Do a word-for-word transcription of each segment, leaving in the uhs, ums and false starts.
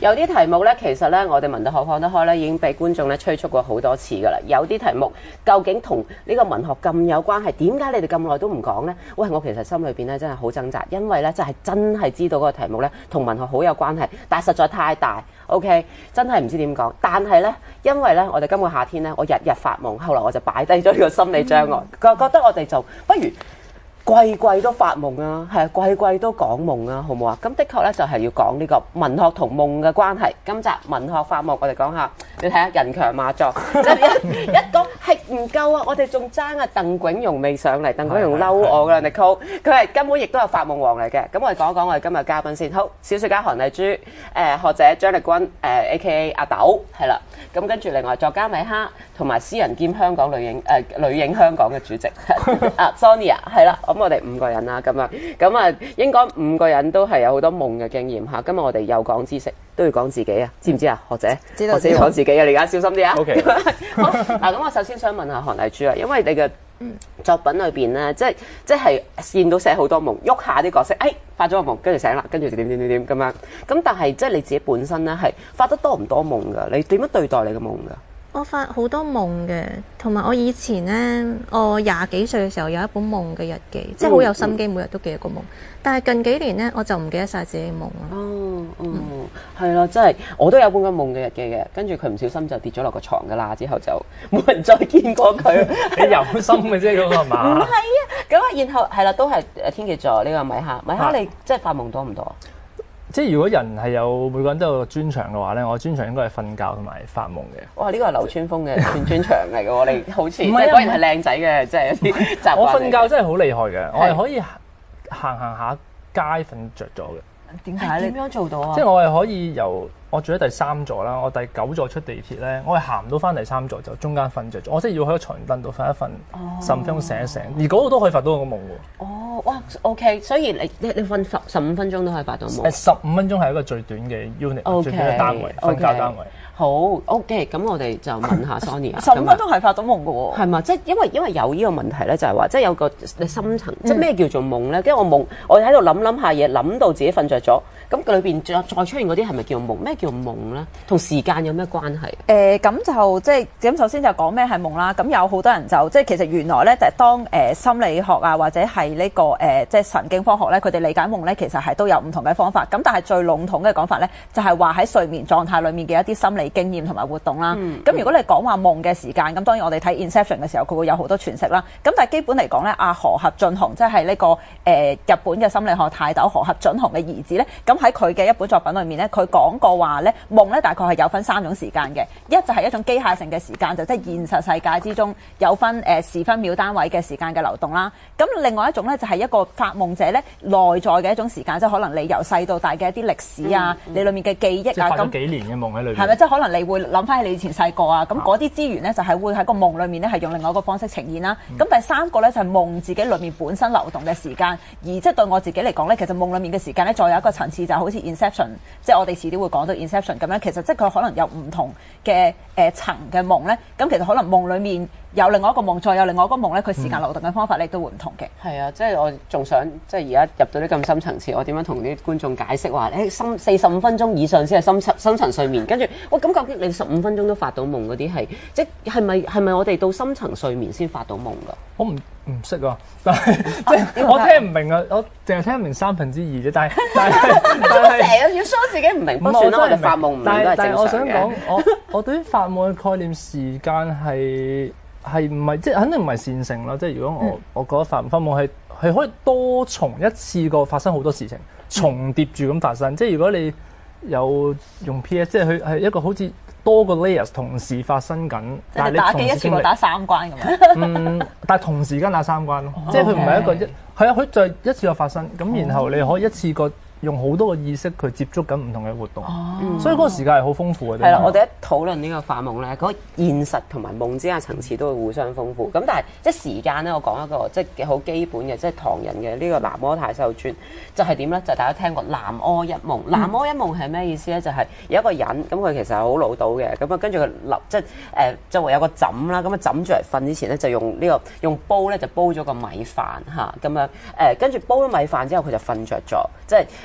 有啲題目咧，其實咧我哋文學放得開咧，已經俾觀眾咧催促過好多次㗎啦。有啲題目究竟同呢個文學咁有關係，點解你哋咁耐都唔講咧？喂，我其實心裏邊咧真係好掙扎，因為咧真係真係知道嗰個題目咧同文學好有關係，但係實在太大 ，OK， 真係唔知點講。但係咧，因為咧我哋今個夏天咧，我日日發夢，後來我就擺低咗呢個心理障礙，覺、嗯、覺得我哋就不如。季季都發夢啊，係啊，季季都講夢啊，好唔好啊？咁的確咧就係要講呢個文學同夢嘅關係。今集文學發夢，我哋講下，你睇下人強馬壯，即係一一講係唔夠啊！我哋仲爭啊，鄧炳榮未上嚟，鄧炳榮嬲我㗎啦，Nicole，佢係根本亦都係發夢王嚟嘅。咁我哋講一講我哋今日嘉賓先。好，小說家韓麗珠，誒、呃、學者張力君，誒、呃、A K A 阿豆，係啦。咁跟住另外作家米哈，同埋詩人兼香港女影誒、呃、女影香港嘅主席啊 Sonia， 係啦。咁我哋五個人啦，咁樣咁啊，應該五個人都係有好多夢嘅經驗嚇。今日我哋又講知識，都要講自己啊，知唔知啊？學者， 知道， 學者要講自己啊，你而家小心啲啊。 OK。 好嗱，咁我首先想問下韓麗珠啊，因為你嘅作品裏邊咧，即係即係見到寫好多夢，喐下啲角色，誒發咗個夢，跟住醒啦，跟住點點點點咁樣。咁但係即係你自己本身咧，係發得多唔多夢㗎？你點樣對待你嘅夢㗎？ 我發好多夢嘅，同埋我以前呢，我廿幾歲嘅時候有一本夢嘅日記，嗯、即係好有心機，每日都記一個夢。但係近幾年呢，我就唔記得晒自己嘅夢啦。 哦，嗯，係啦，真係我都有本個夢嘅日記嘅，跟住佢唔小心就跌咗落個床㗎啦，之後就冇人再見過佢。 你有心嘅啫，嗰個係嘛？ 唔係啊，咁啊，然後係啦，都係誒天蠍座呢個米哈，米哈你即係發夢多唔多啊？ 即係如果人係有每個人都有個專長嘅話咧，我專長應該係瞓覺同埋發夢嘅。 哇！呢個係流川楓嘅專專長嚟嘅喎，你好似唔係啊， 果然係靚仔嘅，即係有啲習慣。 我瞓覺真係好厲害嘅，我係可以行行下街瞓着咗嘅。 點解你點樣做到啊？ 即係我係可以由我住喺第三座啦，我第九座出地鐵咧，我係行唔到翻第三座，就中間瞓着咗。我即係要喺個床凳度瞓一瞓，十五分鐘醒一醒，而嗰個都可以發到個夢喎。 哦，哇 ，OK， 所以你你你瞓十十五分鐘都可以發到夢。 誒，十五分鐘係一個最短嘅 unit，、okay，最短嘅單位，瞓覺單位。 好 OK，咁我哋就問下 Sonia， 十五分鐘係發到夢嘅喎， 係嘛？即係因為因為有呢個問題咧，就係話即係有個你深層，即係咩叫做夢咧？跟住我夢，我喺度諗諗下嘢，諗到自己瞓着咗，咁佢裏邊再再出現嗰啲係咪叫夢？咩叫夢咧？同時間有咩關係？ 誒、呃，咁就即係咁，首先就講咩係夢啦。咁有好多人就即係其實原來咧，當誒、呃、心理學啊，或者係呢、這個誒、呃、即係神經科學咧，佢哋理解夢咧，其實係都有唔同嘅方法。咁但係最籠統嘅講法咧，就係話喺睡眠狀態裡面嘅一啲心理經驗同埋活動啦。咁、嗯、如果你講話夢嘅時間，咁當然我哋睇 Inception 嘅時候，佢會有好多詮釋啦。咁但係基本嚟講咧，阿河合俊雄即係呢個誒、呃、日本嘅心理學泰斗河合俊雄嘅兒子咧，咁喺佢嘅一本作品裏面咧，佢講過話咧，夢咧大概係有分三種時間嘅，一就係一種機械性嘅時間，就即係現實世界之中有分誒、呃、時分秒單位嘅時間嘅流動啦。咁另外一種咧就係一個發夢者咧內在嘅一種時間，即係可能你由細到大嘅一啲歷史啊，嗯嗯、你裏面嘅記憶啊，咁發咗幾年嘅夢喺裏面， 係咪即係可能你會諗翻起你以前細個啊？咁嗰啲資源咧就係會喺個夢裏面咧係用另外一個方式呈現啦。咁、嗯、第三個咧就係夢自己裏面本身流動嘅時間，而即係對我自己嚟講咧，其實夢裏面嘅時間咧再有一個層次，就好似 Inception， 即係我哋遲啲會講到 Inception 咁樣。其實即係佢可能有唔同嘅誒、呃、層嘅夢咧。咁其實可能夢裏面有另外一個夢，再有另外一個夢咧，佢時間流動嘅方法咧都會唔同嘅。係、 嗯、啊，即係我仲想即係而家入到啲咁深層次，我點樣同啲觀眾解釋話誒深四十五分鐘以上先係深層深層睡眠，跟住喂咁究竟你十五分鐘都發到夢嗰啲係即係咪係咪我哋到深層睡眠先發到夢㗎？ 我唔唔識啊，但係即係我聽唔明啊，我淨係聽唔明三分之二啫。但係但係但係成日要 show 自己唔明，不過算啦，我哋發夢唔明都係正常嘅。但係我想講，我我對於發夢嘅概念時間係係唔係即係肯定唔係線性啦。即係如果我、嗯、我覺得發發夢係係可以多重一次過發生好多事情，重疊住咁發生。嗯、即係如果你有用 P S， 即係佢係一個好似多個 layers 同時發生緊，但係你打機一次過打三關咁樣。 嗯，但係同時間打三關咯，即係佢唔係一個一係啊，佢就係一次過發生，咁然後你可以一次過用好多個意識去接觸緊唔同嘅活動，哦、所以嗰個時間係好豐富嘅。 係啦，我哋一討論呢個發夢咧，嗰、那個現實同埋夢之間層次都會互相豐富。咁但係即係時間咧，我講一個即係好基本嘅，即係唐人嘅呢個南柯太修傳，就係點咧？就係、大家聽過南柯一夢。南柯一夢係咩意思咧？就係、是、有一個人咁，佢其實係好老到嘅，咁啊跟住佢立即係誒，就會有個枕啦，咁啊枕住嚟瞓之前咧，就用呢、這個用煲咧就煲咗個米飯嚇，咁樣誒跟住煲咗米飯之後，佢就瞓着咗，即係。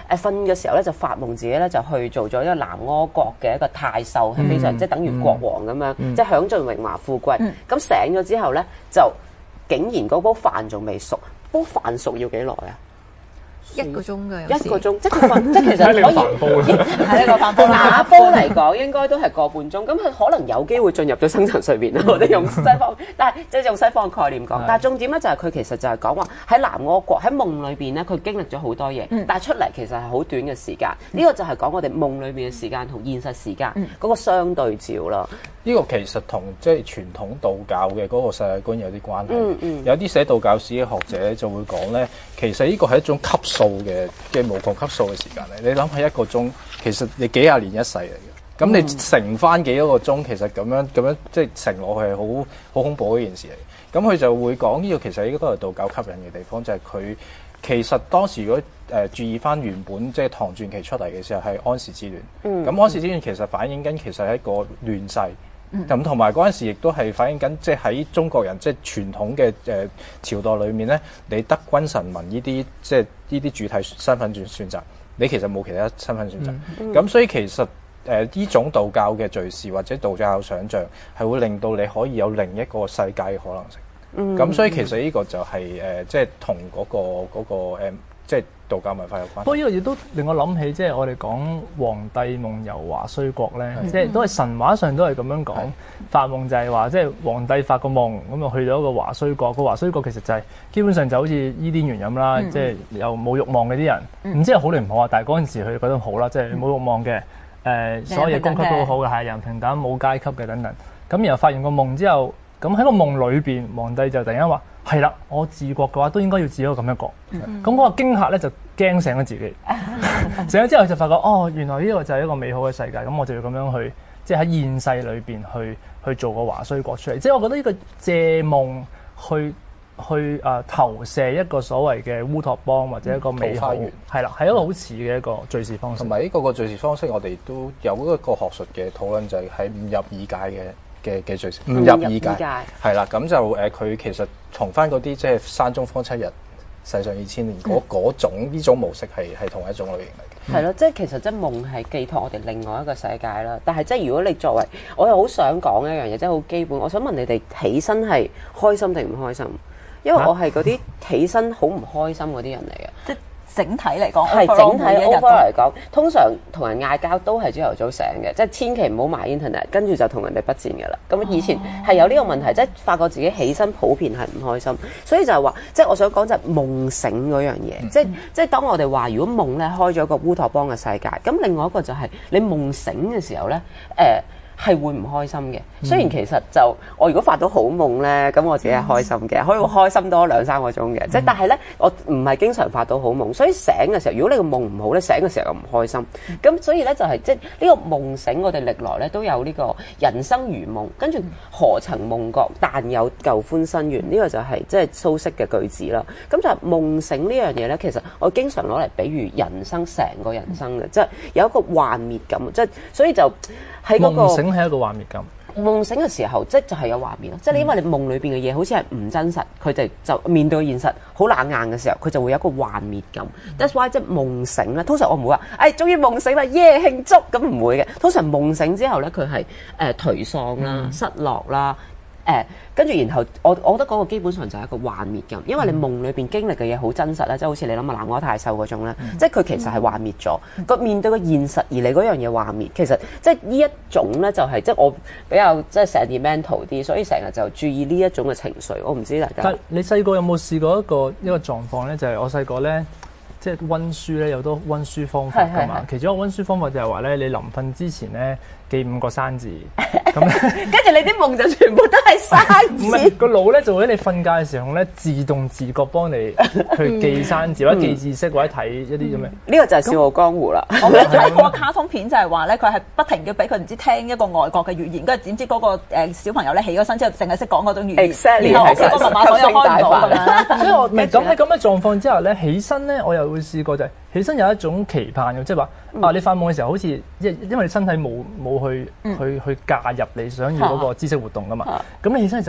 誒瞓嘅時候咧就發夢自己咧就去做咗一個南柯國嘅一個太守，係非常、嗯、即係等於國王咁樣，嗯、即係享盡榮華富貴。咁、嗯、醒咗之後咧就竟然嗰煲飯仲未熟，煲飯熟要幾耐啊？ 一個鐘嘅， 一個鐘，即係佢即係其實可以係一個飯煲。打煲嚟講應該都係個半鐘，咁佢可能有機會進入咗深層睡眠啦。我哋用西方，但係即係用西方嘅概念講。但係重點咧就係佢其實就係講話喺南柯國喺夢裏邊咧，佢經歷咗好多嘢，嗯、但係出嚟其實係好短嘅時間。呢、嗯、個就係講我哋夢裏邊嘅時間同現實時間嗰、嗯、個相對照啦。 呢個其實同即係傳統道教嘅嗰個世界觀有啲關係。 嗯嗯、 有啲寫道教史嘅學者就會講咧，其實呢個係一種級數嘅嘅無窮級數嘅時間嚟。你諗下一個鐘，其實你幾廿年一世嚟嘅。咁你乘翻幾多個鐘，其實咁樣咁樣即係乘落去係好好恐怖嘅一件事嚟。咁佢就會講呢個其實呢個都係道教吸引嘅地方，就係、是、佢其實當時如果誒、呃、注意翻原本即係唐傳奇出嚟嘅時候係安史之亂。咁、嗯、安史之亂其實反映緊其實係一個亂世。咁同埋嗰陣時亦都係反映緊，即係喺中國人即係傳統嘅誒、呃、朝代裏面咧，你得君臣民呢啲即係呢啲主體身份選選擇，你其實冇其他身份選擇。咁、嗯嗯、所以其實誒呢、呃、種道教嘅敘事或者道教嘅想像係會令到你可以有另一個世界嘅可能性。咁、嗯、所以其實呢個就係、是、誒、呃、即係同嗰個嗰、那個呃、即係道教文化有關。不過呢個亦都令我諗起，即係我哋講黃帝夢遊華胥國咧，即係都係神話上都係咁樣講。發夢就係話，即係皇帝發個夢，咁就去到一個華胥國。個華胥國其實就係、是、基本上就好似伊甸園咁啦，即係又冇慾望嘅啲人。唔知係好定唔好啊？但係嗰陣時佢哋覺得好啦，即係冇慾望嘅，誒、呃、所有嘢供給都好好嘅，係人平等冇階級嘅等等。咁然後發完個夢之後，咁喺個夢裏邊，皇帝就突然間話：係啦，我治國嘅話都應該要治一個咁一國。咁嗰、嗯、個驚嚇咧就驚醒咗自己。醒咗之後就發覺，哦，原來呢個就係一個美好嘅世界。咁我就要咁樣去，即係喺現世裏邊去去做個華胥國出嚟。即係我覺得呢個借夢去去誒、呃、投射一個所謂嘅烏托邦或者一個美好，係啦、嗯，係一個好似嘅一個敘事方式。同埋呢個個敘事方式，我哋都有一個學術嘅討論，就係喺誤入耳界嘅。嘅嘅敘事誤入耳界係啦，咁就誒佢、呃、其實同翻嗰啲即係山中方七日，世上二千年嗰嗰、嗯、種呢種模式係係同一種類型嚟嘅。係咯， 即係其實即係夢係寄託我哋另外一個世界啦。但係即係如果你作為，我又好想講一樣嘢，即係好基本。我想問你哋起身係開心定唔開心？因為我係嗰啲起身好唔開心嗰啲人嚟嘅。即係整體嚟講， 係整體 over 嚟講，通常同人嗌交都係朝頭早醒嘅，即係千祈唔好買 internet，跟住就同人哋不戰嘅啦。咁以前係有呢個問題，即係發覺自己起身普遍係唔開心，所以就係話，即係我想講就係夢醒嗰樣嘢，嗯、即係即係當我哋話如果夢咧開咗個烏托邦嘅世界，咁另外一個就係你夢醒嘅時候咧，誒、呃。係會唔開心嘅，雖然其實就我如果發到好夢咧，咁我自己係開心嘅，可以開心多兩三個鐘嘅。即係但係咧，我唔係經常發到好夢，所以醒嘅時候，如果你個夢唔好咧，醒嘅時候又唔開心。咁所以咧就係、是、即係呢個夢醒，我哋歷來咧都有呢個人生如夢，跟住何曾夢覺，但有舊歡新緣。呢、這個就係、是、即係蘇軾嘅句子啦。咁就係夢醒呢樣嘢咧，其實我經常攞嚟比喻人生成個人生嘅，即係有一個幻滅感，即係所以就喺嗰、那個。 係一個畫面感。 夢醒嘅時候，即係就係有畫面咯。即係你因為你夢裏邊嘅嘢好似係唔真實，佢哋就面對現實好冷硬嘅時候，佢就會有一個幻滅感。That's why 即係夢醒咧。通常我唔會話，誒終於夢醒啦，耶慶祝咁唔會嘅。通常夢醒之後咧，佢係誒頹喪啦、失落啦。誒，跟住、呃、然後我我覺得嗰個基本上就係一個幻滅咁，因為你夢裏邊經歷嘅嘢好真實咧，即係好似你諗下南柯太守嗰種咧，嗯、即係佢其實係幻滅咗，個、嗯、面對個現實而你嗰樣嘢幻滅，其實即係呢一種咧就係、是、即係我比較即係 sentimental 啲，所以成日就注意呢一種嘅情緒。我唔知大家。 但你細個有冇試過一個一個狀況咧？就係、是、我細個咧。即係溫書咧，有好多溫書方法㗎嘛。其中一個溫書方法就係話咧，你臨瞓之前咧記五個生字，咁跟住你啲夢就全部都係生字。 唔係個腦咧，就會喺你瞓覺嘅時候咧，自動自覺幫你去記生字，或者記知識，或者睇一啲咁嘅。呢個就係笑傲江湖啦。 我記得睇過卡通片就係話咧，佢係不停要俾佢唔知聽一個外國嘅語言，跟住點知嗰個誒小朋友咧起咗身之後，淨係識講嗰種語言，然後個密碼鎖又開唔到咁樣。 所以我咁喺咁嘅狀況之下咧，起身咧，我又會試過就係起身有一種期盼嘅，即係話啊，你發夢嘅時候好似因因為你身體冇冇去去去介入你想要嗰個知識活動噶嘛，咁你起身就啊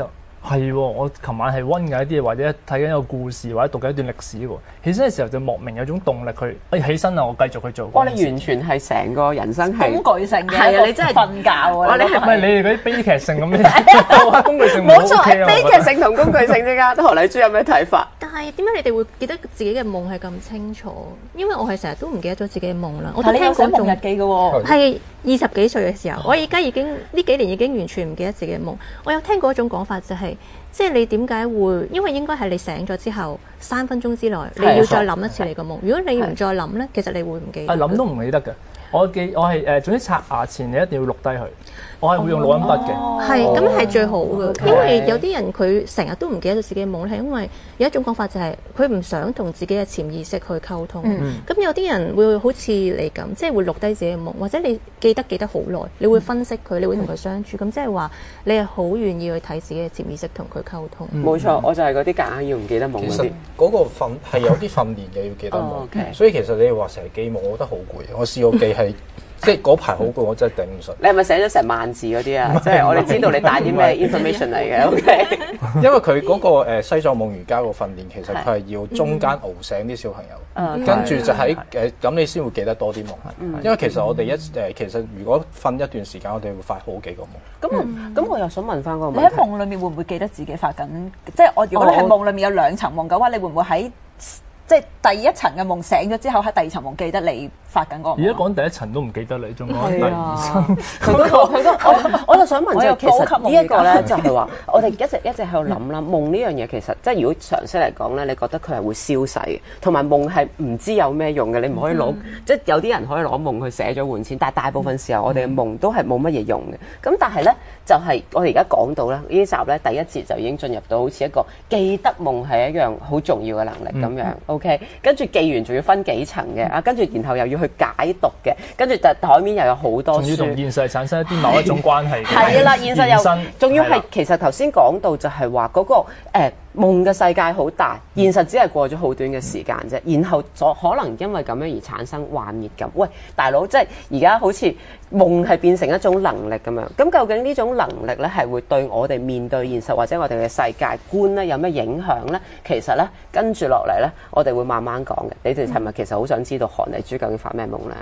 係喎，我琴晚係温緊一啲嘢，或者睇緊一個故事，或者讀緊一段歷史喎。起身嘅時候就莫名有種動力去，哎起身啦，我繼續去做。 哇！你完全係成個人生係工具性嘅， 係啊！你真係瞓覺喎。 哇！你係唔係你哋嗰啲悲劇性咁樣做下工具性冇錯，悲劇性同工具性之間，何麗珠有咩睇法？ 但係點解你哋會記得自己嘅夢係咁清楚？因為我係成日都唔記得咗自己嘅夢啦。我但係你有寫聽講夢日記嘅喎。 係二十幾歲嘅時候，我而家已經呢幾年已經完全唔記得自己嘅夢。我有聽過一種講法，就係即係你點解會？因為應該係你醒咗之後三分鐘之內，你要再諗一次你個夢。如果你唔再諗咧，其實你會唔記得。 係諗都唔記得嘅。我記我係誒，總之刷牙前你一定要錄低佢。我係會用錄音筆嘅。係咁係最好嘅，因為有啲人佢成日都唔記得到自己嘅夢咧，係因為有一種講法就係佢唔想同自己嘅潛意識去溝通。咁有啲人會好似你咁，即係會錄低自己嘅夢，或者你記得記得好耐，你會分析佢，你會同佢相處。咁即係話你係好願意去睇自己嘅潛意識同佢溝通。 冇錯，我就係嗰啲夾硬要唔記得夢嗰啲。 其實嗰個訓係有啲訓練嘅，要記得夢。所以其實你話成日記夢，我覺得好攰。我試過記係。即係嗰排好攰，我真係頂唔順。 你係咪寫咗成萬字嗰啲啊？即係我哋知道你帶啲咩 information 嚟嘅。OK。 因為佢嗰個誒西藏夢瑜伽個訓練，其實佢係要中間熬醒啲小朋友，跟住就喺誒咁你先會記得多啲夢。因為其實我哋一誒其實如果瞓一段時間，我哋會發好幾個夢。 咁咁我又想問翻個問題， 你喺夢裡面會唔會記得自己發緊？即係我如果你係夢裡面有兩層夢嘅話，你會唔會喺？即係第一層嘅夢醒咗之後，喺第二層夢記得你發緊嗰個夢。 而家講第一層都唔記得你，仲講第二層。 佢嗰個佢嗰我我就想問就係其實呢一個咧，就係話我哋一直一直喺度諗啦。夢呢樣嘢其實即係如果常識嚟講咧，你覺得佢係會消逝嘅，同埋夢係唔知有咩用嘅。你唔可以攞即係有啲人可以攞夢去寫咗換錢，但係大部分時候我哋嘅夢都係冇乜嘢用嘅。咁但係咧就係我哋而家講到咧呢集咧第一節就已經進入到好似一個記得夢係一樣好重要嘅能力咁樣。OK，跟住記完仲要分幾層嘅啊，跟住然後又要去解讀嘅，跟住就台面又有好多書， 仲要同現實產生一啲某一種關係嘅。 係啦，現實又仲要係係其實頭先講到就係話嗰個誒、呃、夢嘅世界好大，現實只係過咗好短嘅時間啫，然後就可能因為咁樣而產生幻滅感。喂，大佬，即係而家好似夢係變成一種能力咁樣，咁究竟呢種能力咧係會對我哋面對現實或者我哋嘅世界觀咧有咩影響咧？其實咧跟住落嚟咧，我哋會慢慢講嘅。你哋係咪其實好想知道韓麗珠究竟發咩夢咧？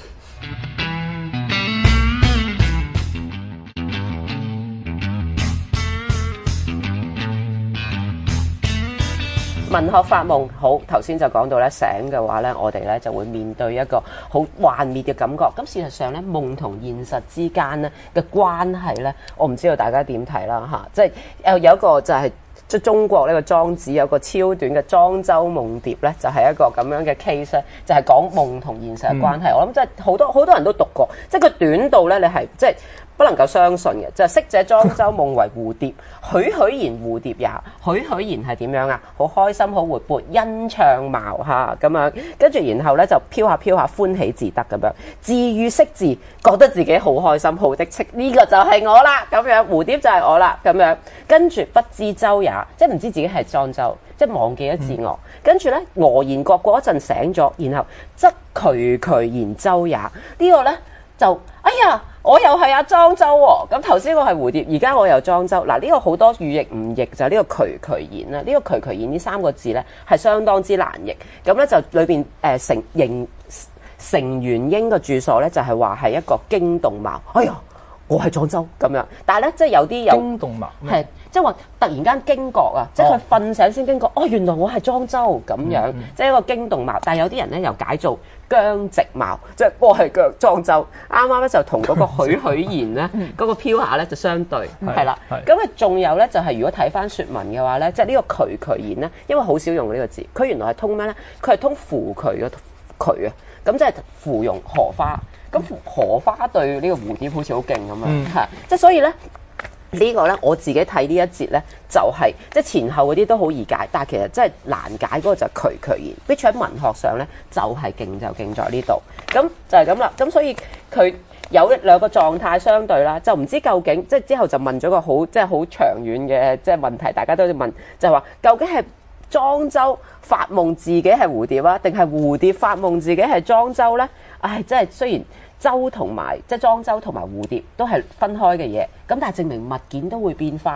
文學發夢好，頭先就講到咧醒嘅話咧，我哋咧就會面對一個好幻滅嘅感覺。咁事實上咧，夢同現實之間咧嘅關係咧，我唔知道大家點睇啦嚇。即係有有一個就係即係中國呢個莊子有個超短嘅《莊周夢蝶》咧，就係一個咁樣嘅 case 咧，就係講夢同現實嘅關係。嗯、我諗即係好多好多人都讀過，即係佢短到咧，你係即係不能夠相信嘅，就係、是、昔者莊周夢為蝴蝶，栩栩然蝴蝶也。栩栩然係點樣啊？好開心，好活潑，欣暢貌嚇咁樣，跟住然後咧就飄下飄下，歡喜自得咁樣，自喻識字，覺得自己好開心，好的戚，呢、這個就係我啦咁樣，蝴蝶就係我啦咁樣，跟住不知周也，即係唔知自己係莊周，即係忘記咗自我，跟住咧俄然覺過一陣醒咗，然後則渠渠然周也，這個、呢個咧就哎呀〜我又係阿莊周喎，咁頭先我係蝴蝶，而家我又莊周。嗱，呢個好多語譯誤譯就係、是、呢個渠渠然啦。呢、這個渠渠然呢三個字咧係相當之難譯。咁咧就裏邊誒、呃、成形成元英嘅注所咧就係話係一個驚動貌。哎呀，我係莊周咁樣。但係咧即係有啲有驚動貌， 係即係話突然間驚覺啊！即係佢瞓醒先驚覺，哦原來我係莊周咁樣，嗯嗯、即係一個驚動貌。但係有啲人咧又解做僵直貌，即係我係腳莊周，啱啱咧就同嗰個栩栩然咧嗰個飄下咧就相對係啦。咁啊仲有咧就係、是、如果睇翻説文嘅話咧，即係呢個渠渠然咧，因為好少用呢個字，佢原來係通咩咧？佢係通芙蕖嘅渠啊，咁即係芙蓉荷花。咁荷花對呢個蝴蝶好似好勁咁樣，係即係所以咧。呢個咧，我自己睇呢一節咧，就係、是、即係前後嗰啲都好易解，但係其實真係難解嗰個就係渠渠然。必須喺文學上咧，就係勁就勁在呢度。咁就係咁啦。咁所以佢有一兩個狀態相對啦，就唔知究竟即係之後就問咗個好即係好長遠嘅即係問題，大家都要問，就係、是、話究竟係莊周發夢自己係蝴蝶啊，定係蝴蝶發夢自己係莊周咧？唉，真係雖然。周同埋即係莊周同埋蝴蝶都係分開嘅嘢，咁但係證明物件都會變化啊，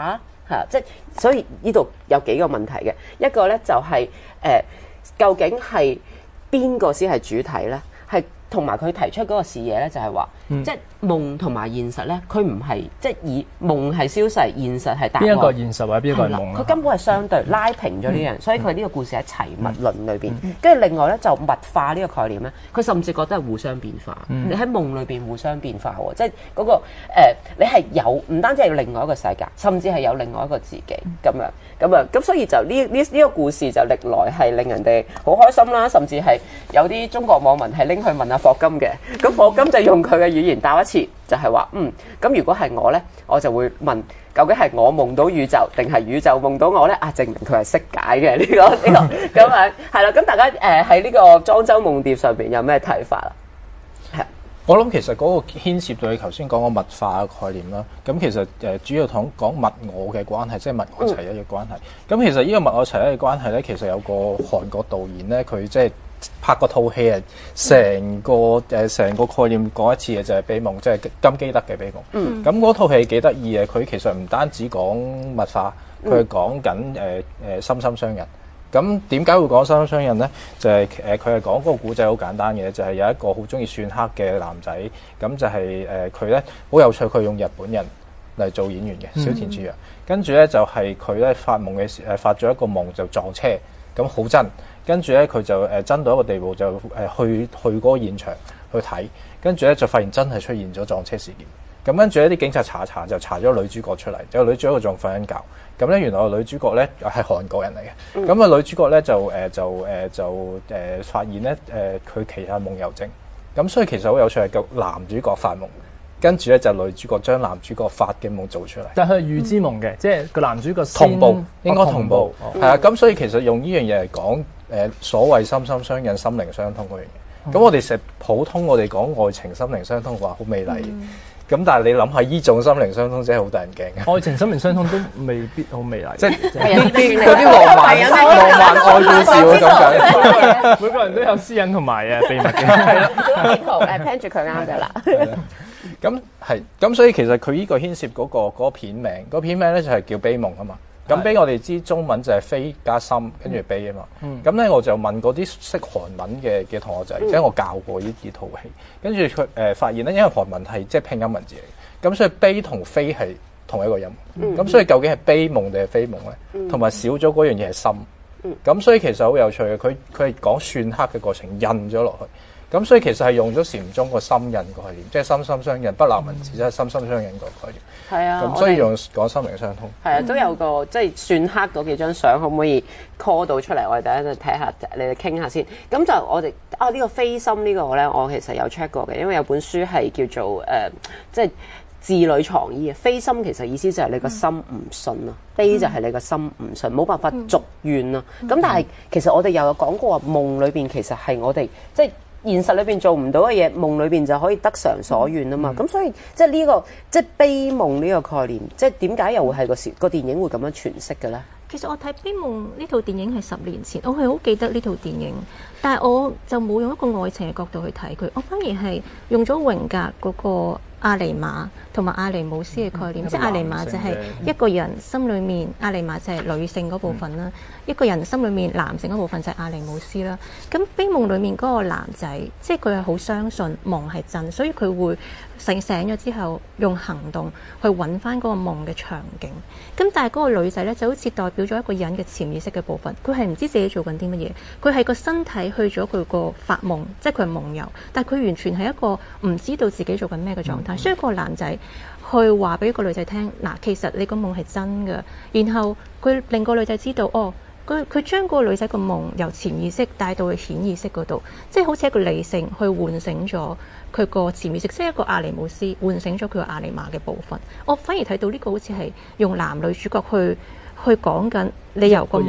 係啊，即係所以呢度有幾個問題嘅，一個咧就係、是、誒、呃，究竟係邊個先係主體咧？係同埋佢提出嗰個視野咧，就係話，嗯、即係夢同埋現實咧，佢唔係即係以夢係消逝，現實係答案。邊一個現實或者邊一個係夢？ 佢根本係相對拉平咗呢樣，嗯、所以佢呢個故事喺齊物論裏邊。跟住、嗯嗯、另外咧就物化呢個概念咧，佢甚至覺得係互相變化。嗯、你喺夢裏邊互相變化喎，即係嗰、那個、呃、你係有唔單止係另外一個世界，甚至係有另外一個自己咁樣咁啊。咁所以就呢呢呢個故事就歷來係令人哋好開心啦，甚至係有啲中國網民係拎去問阿霍金嘅。咁霍金就用佢嘅語言答一次，就係話嗯，咁如果係我呢，我就會問究竟係我夢到宇宙定係宇宙夢到我呢？啊，證明佢係識解嘅呢個呢個咁樣係啦。咁大家誒喺呢個莊周夢蝶上邊有咩睇法啊？係我諗其實嗰個牽涉到你頭先講個物化嘅概念啦。咁其實誒主要同講物我嘅關係，即係物我齊一嘅關係。咁、嗯、其實呢個物我齊一嘅關係呢，其實有個韓國導演呢，佢即係拍嗰套戲啊，成個誒成個概念講一次嘅就係、是《悲夢》，即係金基德嘅《悲夢》。嗯。咁嗰套戲幾得意嘅，佢其實唔單止講物化，佢係講緊誒誒心心相印。咁點解會講心心相印咧？就係誒佢係講嗰個古仔好簡單嘅，就係、是、有一個好中意算黑嘅男仔，咁就係誒佢咧好有趣，佢用日本人嚟做演員嘅小田切讓。跟住咧就係佢咧發夢嘅時誒發咗一個夢就撞車，咁好真。跟住咧，佢就誒真到一個地步，就誒去去嗰個現場去睇，跟住咧就發現真係出現咗撞車事件。咁跟住咧，啲警察查查就查咗女主角出嚟，有女主角仲瞓緊覺。咁咧原來個女主角咧係韓國人嚟嘅。咁啊、嗯、女主角咧就誒、呃、就誒、呃、就誒、呃、發現咧誒佢旗下夢遊症。咁所以其實好有趣係個男主角發夢，跟住咧就女主角將男主角發嘅夢做出嚟。但係佢係預知夢嘅，嗯、即係個男主角同步應該同步係啊。咁、哦、所以其實用呢樣嘢嚟講。誒所謂心心相印、心靈相通嗰樣嘢，咁、嗯、我哋成普通我哋講愛情心靈相通嘅話，好美麗。咁、嗯、但係你諗下，依種心靈相通真係好得人驚嘅。 愛情心靈相通都未必好美麗， 即係呢啲嗰啲浪漫、浪漫愛故事嗰種嘅。 每個人都有私隱同埋誒秘密嘅。係啦， 誒 plan 住佢啱㗎啦。 咁係咁，所以其實佢呢個牽涉嗰、那個嗰、那個片名，嗰、那個、片名咧就係叫悲夢啊嘛。咁俾我哋知中文就係非加心跟住悲啊嘛，咁咧、嗯、我就問嗰啲識韓文嘅嘅同學仔，即係、嗯、我教過呢呢套戲，跟住佢誒發現咧，因為韓文係即係拼音文字嚟嘅，咁所以悲同非係同一個音，咁、嗯、所以究竟係悲夢定係非夢咧？同埋、嗯、少咗嗰樣嘢係心，咁、嗯、所以其實好有趣嘅，佢佢係講算黑嘅過程印咗落去。咁所以其實係用咗禪宗個心印概念，即係心心相印，不立文字，即係心心相印個概念。係啊，咁所以用講心靈相通。 係啊，都有個即係算黑嗰幾張相，可唔可以 call 到出嚟？我哋大家就睇下，你哋傾下先。咁就我哋啊呢個非心呢個咧，我其實有 check 過嘅，因為有本書係叫做誒，即係字裏藏意嘅。非心其實意思就係你個心唔信啊，悲就係你個心唔信，冇辦法續願啊。咁但係其實我哋又有講過話，夢裏邊其實係我哋即係。現實裏邊做唔到嘅嘢，夢裏邊就可以得償所願啊嘛。咁、嗯、所以即係呢個即係悲夢呢個概念，即係點解又會係個時個電影會咁樣詮釋嘅咧？ 其實我睇《悲夢》呢套電影係十年前，我係好記得呢套電影，但係我就冇用一個愛情嘅角度去睇佢，我反而係用咗榮格嗰個阿尼瑪同埋阿尼姆斯嘅概念，嗯、即係阿尼瑪就係一個人心裏面，嗯、阿尼瑪就係女性嗰部分啦，嗯、一個人心裏面男性嗰部分就係阿尼姆斯啦。咁悲夢裡面嗰個男仔，即係佢係好相信夢係真，所以佢會醒醒咗之後用行動去揾翻嗰個夢嘅場景。咁但係嗰個女仔咧就好似代表咗一個人嘅潛意識嘅部分，佢係唔知自己做緊啲乜嘢，佢係個身體去咗佢個發夢，即係佢係夢遊，但係佢完全係一個唔知道自己做緊咩嘅狀態。嗯、所以個男仔去話俾個女仔聽，嗱，其實你個夢係真嘅，然後佢令個女仔知道，哦，佢佢將個女仔個夢由潛意識帶到去顯意識嗰度，即係好似一個理性去喚醒咗佢個潛意識，即係一個阿尼姆斯喚醒咗佢個阿尼瑪嘅部分。我反而睇到呢個好似係用男女主角去去講緊你由個夢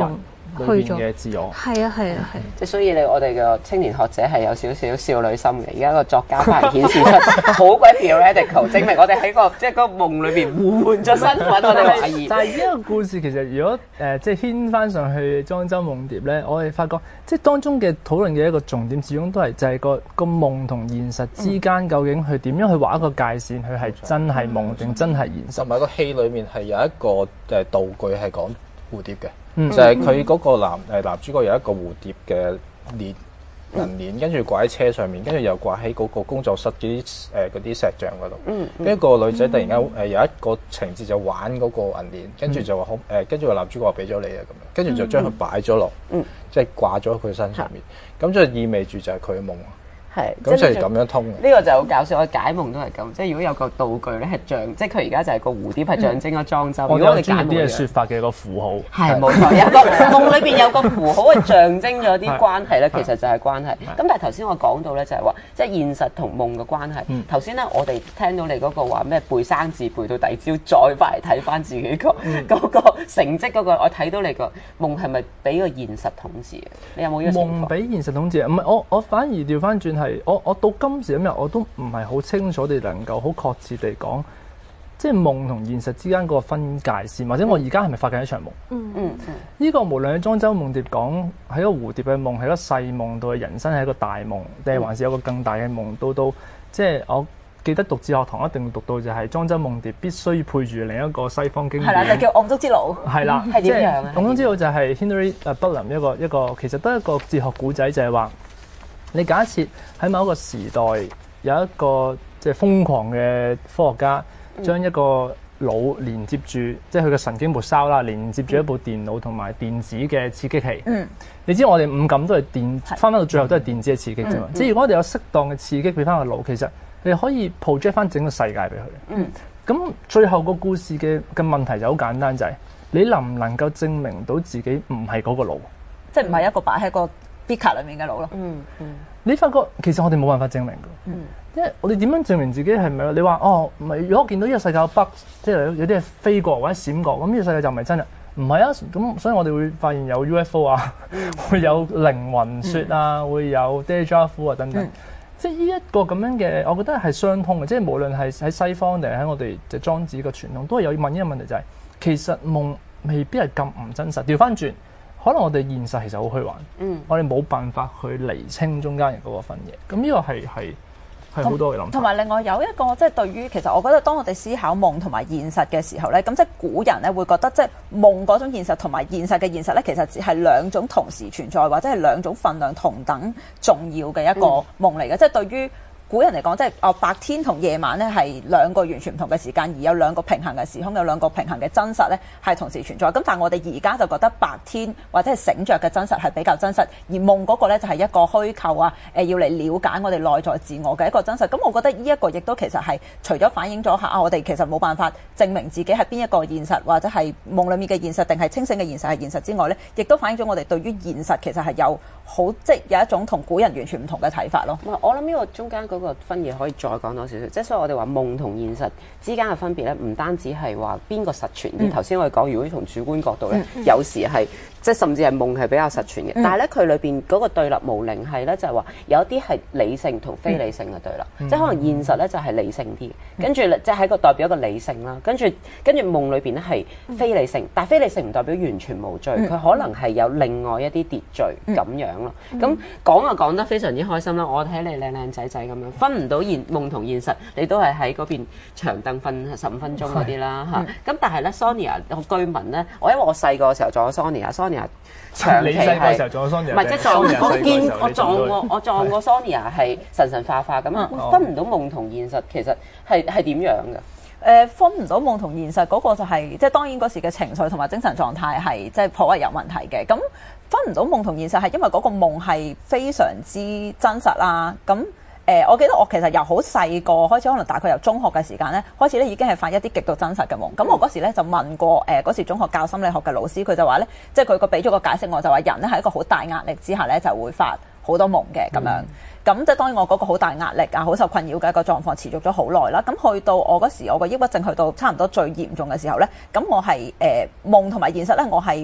裏邊嘅自我。 係啊係啊係。 即係所以你我哋嘅青年學者係有少少少女心嘅。而家個作家反而顯示出好鬼 theoretical， 證明我哋喺個即係個夢裏邊互換咗身份，我哋懷疑。 但係呢個故事其實如果誒、呃、即係牽翻上去莊周夢蝶咧，我哋發覺即係當中嘅討論嘅一個重點，始終都係就係個個夢同現實之間究竟佢點樣去畫一個界線，佢係真係夢定真係現實？ 同埋個戲裏面係有一個誒道具係講蝴蝶嘅， 嗯、 就係佢嗰個男誒男主角有一個蝴蝶嘅鏈銀鏈，跟住掛喺車上面，跟住又掛喺嗰個工作室啲誒嗰啲石像嗰度。嗯，跟住個女仔突然間誒有一個情節就玩嗰個銀鏈，跟住就話好誒，跟住個男主角話俾咗你啊咁樣，跟住就將佢擺咗落，嗯，即係掛咗佢身上面，咁就意味住就係佢嘅夢。 係， 咁就係咁樣通嘅。 呢個就好搞笑，我解夢都係咁。即係如果有個道具咧係象，即係佢而家就係個蝴蝶係象徵咗莊周。 我如果你解夢啲嘅説法嘅個符號。 係冇錯，有個夢裏邊有個符號係象徵咗啲關係咧，其實就係關係。咁但係頭先我講到咧就係話，即係現實同夢嘅關係。頭先咧我哋聽到你嗰個話咩背生字背到第二朝再翻嚟睇翻自己個嗰個成績嗰個，我睇到你個夢係咪俾個現實統治嘅？你有冇呢個情況？ 夢俾現實統治啊？唔係，我我反而調翻轉係我我到今時今日我都唔係好清楚地能夠好確切地講，即係夢同現實之間嗰個分界線，或者我而家係咪發緊一場夢？嗯嗯嗯。呢個無論係莊周夢蝶講喺個蝴蝶嘅夢，係一個細夢，到係人生係一個大夢，定係還是有個更大嘅夢？到到即係我記得讀哲學堂一定讀到就係莊周夢蝶必須要配住另一個西方經典。 係啦，就叫《暗中之路》。 係啦， 係點樣啊？ 暗中之路就係 Henry Butlam 一個一個其實都係一個哲學古仔，就係話。你假設喺某一個時代有一個即係瘋狂嘅科學家，將一個腦連接住，即係佢嘅神經末梢啦，連接住一部電腦同埋電子嘅刺激器。嗯，你知我哋五感都係電，翻翻到最後都係電子嘅刺激啫嘛。嗯嗯、即係如果我哋有適當嘅刺激俾翻個腦，其實你可以 project 翻整個世界俾佢。嗯，咁最後個故事嘅嘅問題就好簡單，就係、是、你能唔能夠證明到自己唔係嗰個腦， 即係唔係一個擺喺個 beaker 裏面嘅腦咯。嗯嗯， 你發覺其實我哋冇辦法證明㗎。嗯，因為我哋點樣證明自己係咪？你話哦，唔係，如果我見到呢個世界有 bug，即係有啲係飛過或者閃過，咁呢個世界就唔係真啦。唔係啊，咁所以我哋會發現有 U F O 啊，嗯、會有靈魂説啊，嗯、會有 déjà vu 啊等等。嗯、即係呢一個咁樣嘅，我覺得係相通嘅。即係無論係喺西方定係喺我哋即係莊子嘅傳統，都係有問一個問題、就係，就係其實夢未必係咁唔真實。調翻轉。可能我哋現實其實好虛幻，嗯、我哋冇辦法去釐清中間嘅嗰個分野。咁呢個係係係好多嘅諗法。 同埋另外有一個即係、就是、對於其實我覺得當我哋思考夢同埋現實嘅時候咧，咁即係古人咧會覺得即係夢嗰種現實同埋現實嘅現實咧，其實只係兩種同時存在或者係兩種份量同等重要嘅一個夢嚟嘅。即係、嗯、對於古人嚟講，即係哦白天同夜晚咧係兩個完全唔同嘅時間，而有兩個平衡嘅時空，有兩個平衡嘅真實咧係同時存在。咁但係我哋而家就覺得白天或者係醒着嘅真實係比較真實，而夢嗰個咧就係一個虛構啊，誒要嚟了解我哋內在自我嘅一個真實。咁我覺得呢一個亦都其實係除咗反映咗下啊，我哋其實冇辦法證明自己係邊一個現實，或者係夢裡面嘅現實定係清醒嘅現實係現實之外咧，亦都反映咗我哋對於現實其實係有好即係有一種同古人完全唔同嘅睇法咯。 我諗呢個中間嗰個分野可以再講多少少，即係所以我哋話夢同現實之間嘅分別咧，唔單止係話邊個實存啲。頭先、嗯、我哋講，如果從主觀角度咧，嗯、有時係即係甚至係夢係比較實存嘅。嗯、但係咧，佢裏邊嗰個對立無靈係咧，就係話有啲係理性同非理性嘅對立。嗯、即係可能現實咧就係理性啲，嗯、跟住即係喺個代表一個理性啦。跟住跟住夢裏邊咧係非理性，嗯、但係非理性唔代表完全無罪，佢、嗯、可能係有另外一啲秩序咁、嗯、樣咯。咁講就講得非常之開心啦！我睇你靚靚仔仔咁樣，分唔到現夢同現實，你都係喺嗰邊長凳瞓十五分鐘嗰啲啦嚇。咁、嗯、但係咧 ，Sonia 個居民咧，我因為我細個嘅時候撞咗 Sonia，Sonia 長期係， 你細個嘅時候撞咗 Sonia， 唔係即係撞我見我撞過我撞過 Sonia 係神神化化咁啊，嗯、分唔到夢同現實，其實係係點樣嘅？ 誒、呃、分唔到夢同現實嗰個就係、是、即係當然嗰時嘅情緒同埋精神狀態係即係頗為有問題嘅。咁分唔到夢同現實係因為嗰個夢係非常之真實啦。咁誒、呃，我記得我其實由好細個開始，可能大概由中學嘅時間咧開始咧，已經係發一啲極度真實嘅夢。咁我嗰時咧就問過誒嗰、呃、時中學教心理學嘅老師，佢就話咧，即係佢個俾咗個解釋我，就話人咧係一個好大壓力之下咧就會發好多夢嘅咁樣。咁即係當然我嗰個好大壓力啊，好受困擾嘅一個狀況持續咗好耐啦。咁去到我嗰時，我個抑鬱症去到差唔多最嚴重嘅時候咧，咁我係誒夢同埋現實咧，我係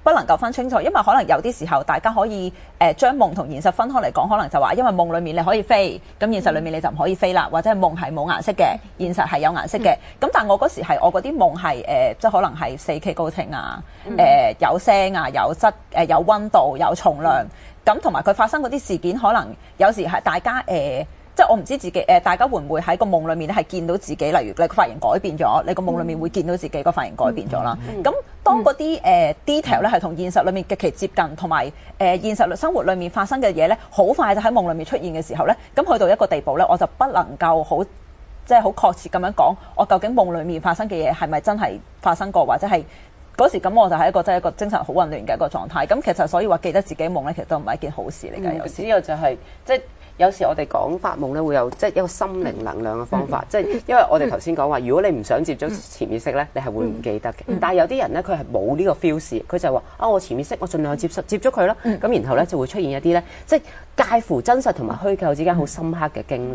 不能夠分清楚，因為可能有啲時候大家可以誒、呃、將夢同現實分開嚟講，可能就話因為夢裡面你可以飛，咁現實裡面你就唔可以飛啦，或者係夢係冇顏色嘅，現實係有顏色嘅。咁、嗯、但係我嗰時係我嗰啲夢係誒，即係可能係四 K 高清啊，誒、嗯呃、有聲啊，有質誒、呃、有溫度，有重量，咁同埋佢發生嗰啲事件，可能有時係大家誒。呃即係我唔知自己誒、呃，大家會唔會喺個夢裏面咧係見到自己，例如你個髮型改變咗，你個夢裏面會見到自己個髮型改變咗啦。咁、嗯嗯、當嗰啲誒 detail 咧係同現實裏面極其接近，同埋誒現實生活裏面發生嘅嘢咧，好快就喺夢裏面出現嘅時候咧，咁去到一個地步咧，我就不能夠好即係好確切咁樣講，我究竟夢裏面發生嘅嘢係咪真係發生過，或者係嗰時咁我就係一個真係一個精神好混亂嘅一個狀態。咁其實所以話記得自己夢咧，其實都唔係一件好事嚟㗎。有時呢個就係、是、即係。有時我哋講發夢咧，會有即係一個心靈能量嘅方法，即係、嗯、因為我哋頭先講話，如果你唔想接觸潛意識咧，你係會唔記得嘅。嗯、但係有啲人咧，佢係冇呢個 feel， 佢就話啊，我潛意識，我盡量接觸接觸佢啦。咁、嗯、然後咧就會出現一啲咧，即係介乎真實同埋虛構之間好深刻嘅經歷。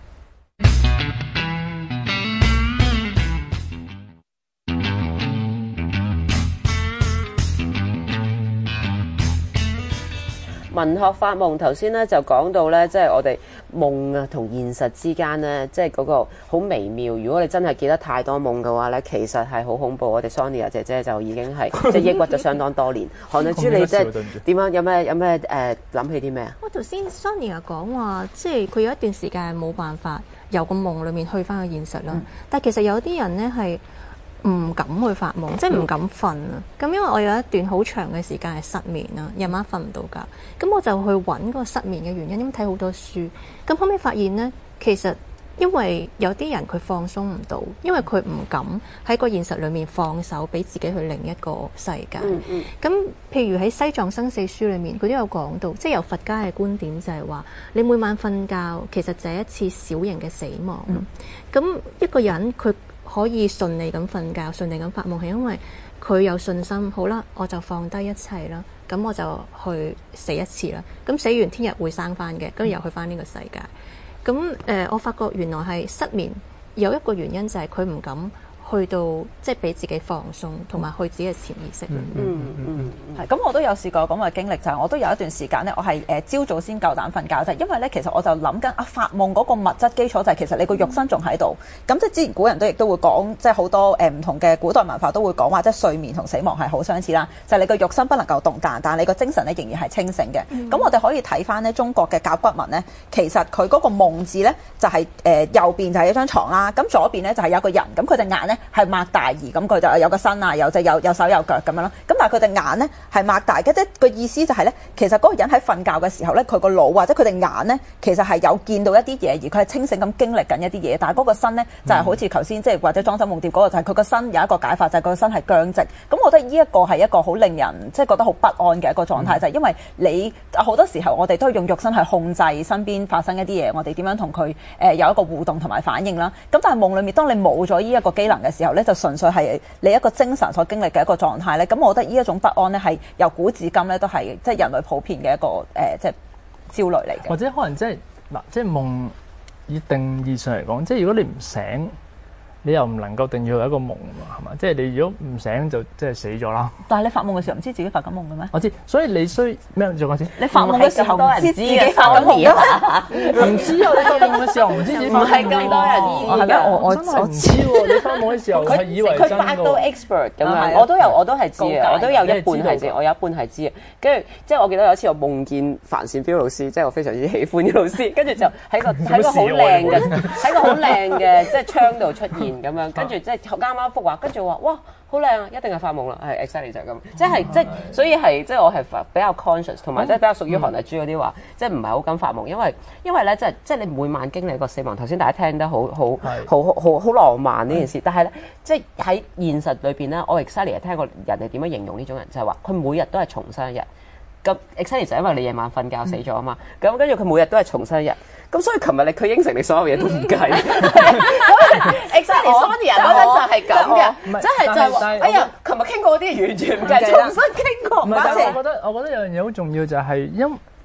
文學發夢頭先咧就講到咧，即係我哋夢啊同現實之間咧，即係嗰個好微妙。如果你真係記得太多夢嘅話咧，其實係好恐怖。我哋 Sonia 姐姐就已經係即係抑鬱咗相當多年。韓麗珠你即係點樣？有咩有咩誒諗起啲咩啊？ 我頭先 Sonia 講話，即係佢有一段時間係冇辦法由個夢裡面去翻個現實啦。嗯、但係其實有啲人咧係唔敢去發夢，即係唔敢瞓啊！咁因為我有一段好長嘅時間係失眠啦，夜晚瞓唔到覺，咁我就去揾嗰個失眠嘅原因，咁睇好多書，咁後尾發現呢，其實因為有啲人佢放鬆唔到，因為佢唔敢喺個現實裡面放手，俾自己去另一個世界。咁、嗯嗯、譬如喺《西藏生死書》裡面，佢都有講到，即係由佛家嘅觀點就係話，你每晚瞓覺其實就係一次小型嘅死亡。咁、嗯、一個人佢可以順利咁瞓覺，順利咁發夢，係因為佢有信心。好啦，我就放低一切啦，咁我就去死一次啦。咁死完天日會生翻嘅，跟住又去翻呢個世界。咁誒、呃，我發覺原來係失眠有一個原因就係佢唔敢去到即係俾自己放鬆，同埋去自己嘅潛意識。嗯嗯嗯，係。咁我都有試過咁嘅經歷，就係、是、我都有一段時間咧，我係誒朝早先夠膽瞓覺，就係因為咧，其實我就諗緊啊，發夢嗰個物質基礎就係其實你個肉身仲喺度。咁、嗯、即係之前古人都亦都會講，即係好多誒唔同嘅古代文化都會講話，即係睡眠同死亡係好相似啦。就係、是、你個肉身不能夠動彈，但係你個精神咧仍然係清醒嘅。咁、嗯、我哋可以睇翻咧中國嘅甲骨文咧，其實佢嗰個夢字咧就係、是、誒、呃、右邊就係一張床啦，咁左邊咧就係有個人，咁佢隻眼咧係擘大而咁佢就有個身啊，有隻有有手有腳咁樣咯。咁但係佢隻眼咧係擘大嘅，即係個意思就係咧，其實嗰個人喺瞓覺嘅時候咧，佢個腦或者佢隻眼咧，其實係有見到一啲嘢，而佢係清醒咁經歷緊一啲嘢。但係嗰個身咧就係、是、好似頭先即係或者莊周夢蝶嗰個，就係佢個身有一個解法，就係、是、佢個身係僵直。咁我覺得呢一個係一個好令人即係覺得好不安嘅一個狀態，嗯、就係因為你好多時候我哋都係用肉身去控制身邊發生一啲嘢，我哋點樣同佢誒有一個互動同埋反應啦。咁但係夢裡面，當你冇咗呢一個機能嘅時候咧，就純粹係你一個精神所經歷嘅一個狀態咧。咁我覺得呢一種不安咧，係由古至今咧都係即係人類普遍嘅一個誒、呃、即係焦慮嚟嘅。 或者可能即係嗱，即係夢以定義上嚟講，即係如果你唔醒，你又唔能夠定義佢係一個夢啊，係嘛？即係你如果唔醒就即係死咗啦。 但係你發夢嘅時候唔知自己發緊夢嘅咩？ 我知，所以你需咩？再講先。 你發夢嘅時候唔知自己發緊夢啊？ 唔知啊！你發夢嘅時候唔知自己發緊夢。唔係咁多人知㗎。係咩？我我真係唔知喎！你發夢嘅時候係以為真㗎。 佢發到 expert 咁樣，我都有我都係知啊！我都有一半係知，我有一半係知啊。跟住即係我記得有一次我夢見樊善標老師，即係我非常之喜歡嘅老師，跟住就喺個喺個好靚嘅喺個好靚嘅即係窗度出現咁樣，跟住即係。啱啱復話，跟住話哇好靚啊，一定係發夢啦，係 exactly 就係咁，即係即係，所以係即係我係比較 conscious， 同埋即係比較屬於韓麗珠嗰啲話，即係唔係好敢發夢，因為因為咧即係即係你每晚經歷一個死亡，頭先大家聽得好好好好好浪漫呢件事，但係咧即係喺現實裏邊咧，我 exactly 聽過人哋點樣形容呢種人，就係話佢每日都係重生一日。咁 exactly 就因為你夜晚瞓覺死咗啊嘛，咁跟住佢每日都係重生一日，咁所以琴日你佢應承你所有嘢都唔計。exactly Sonia 嗰陣就係咁嘅，真係就係話，哎呀，琴日傾過嗰啲完全唔計，重新傾過。 唔係，但係我覺得我覺得有樣嘢好重要就係因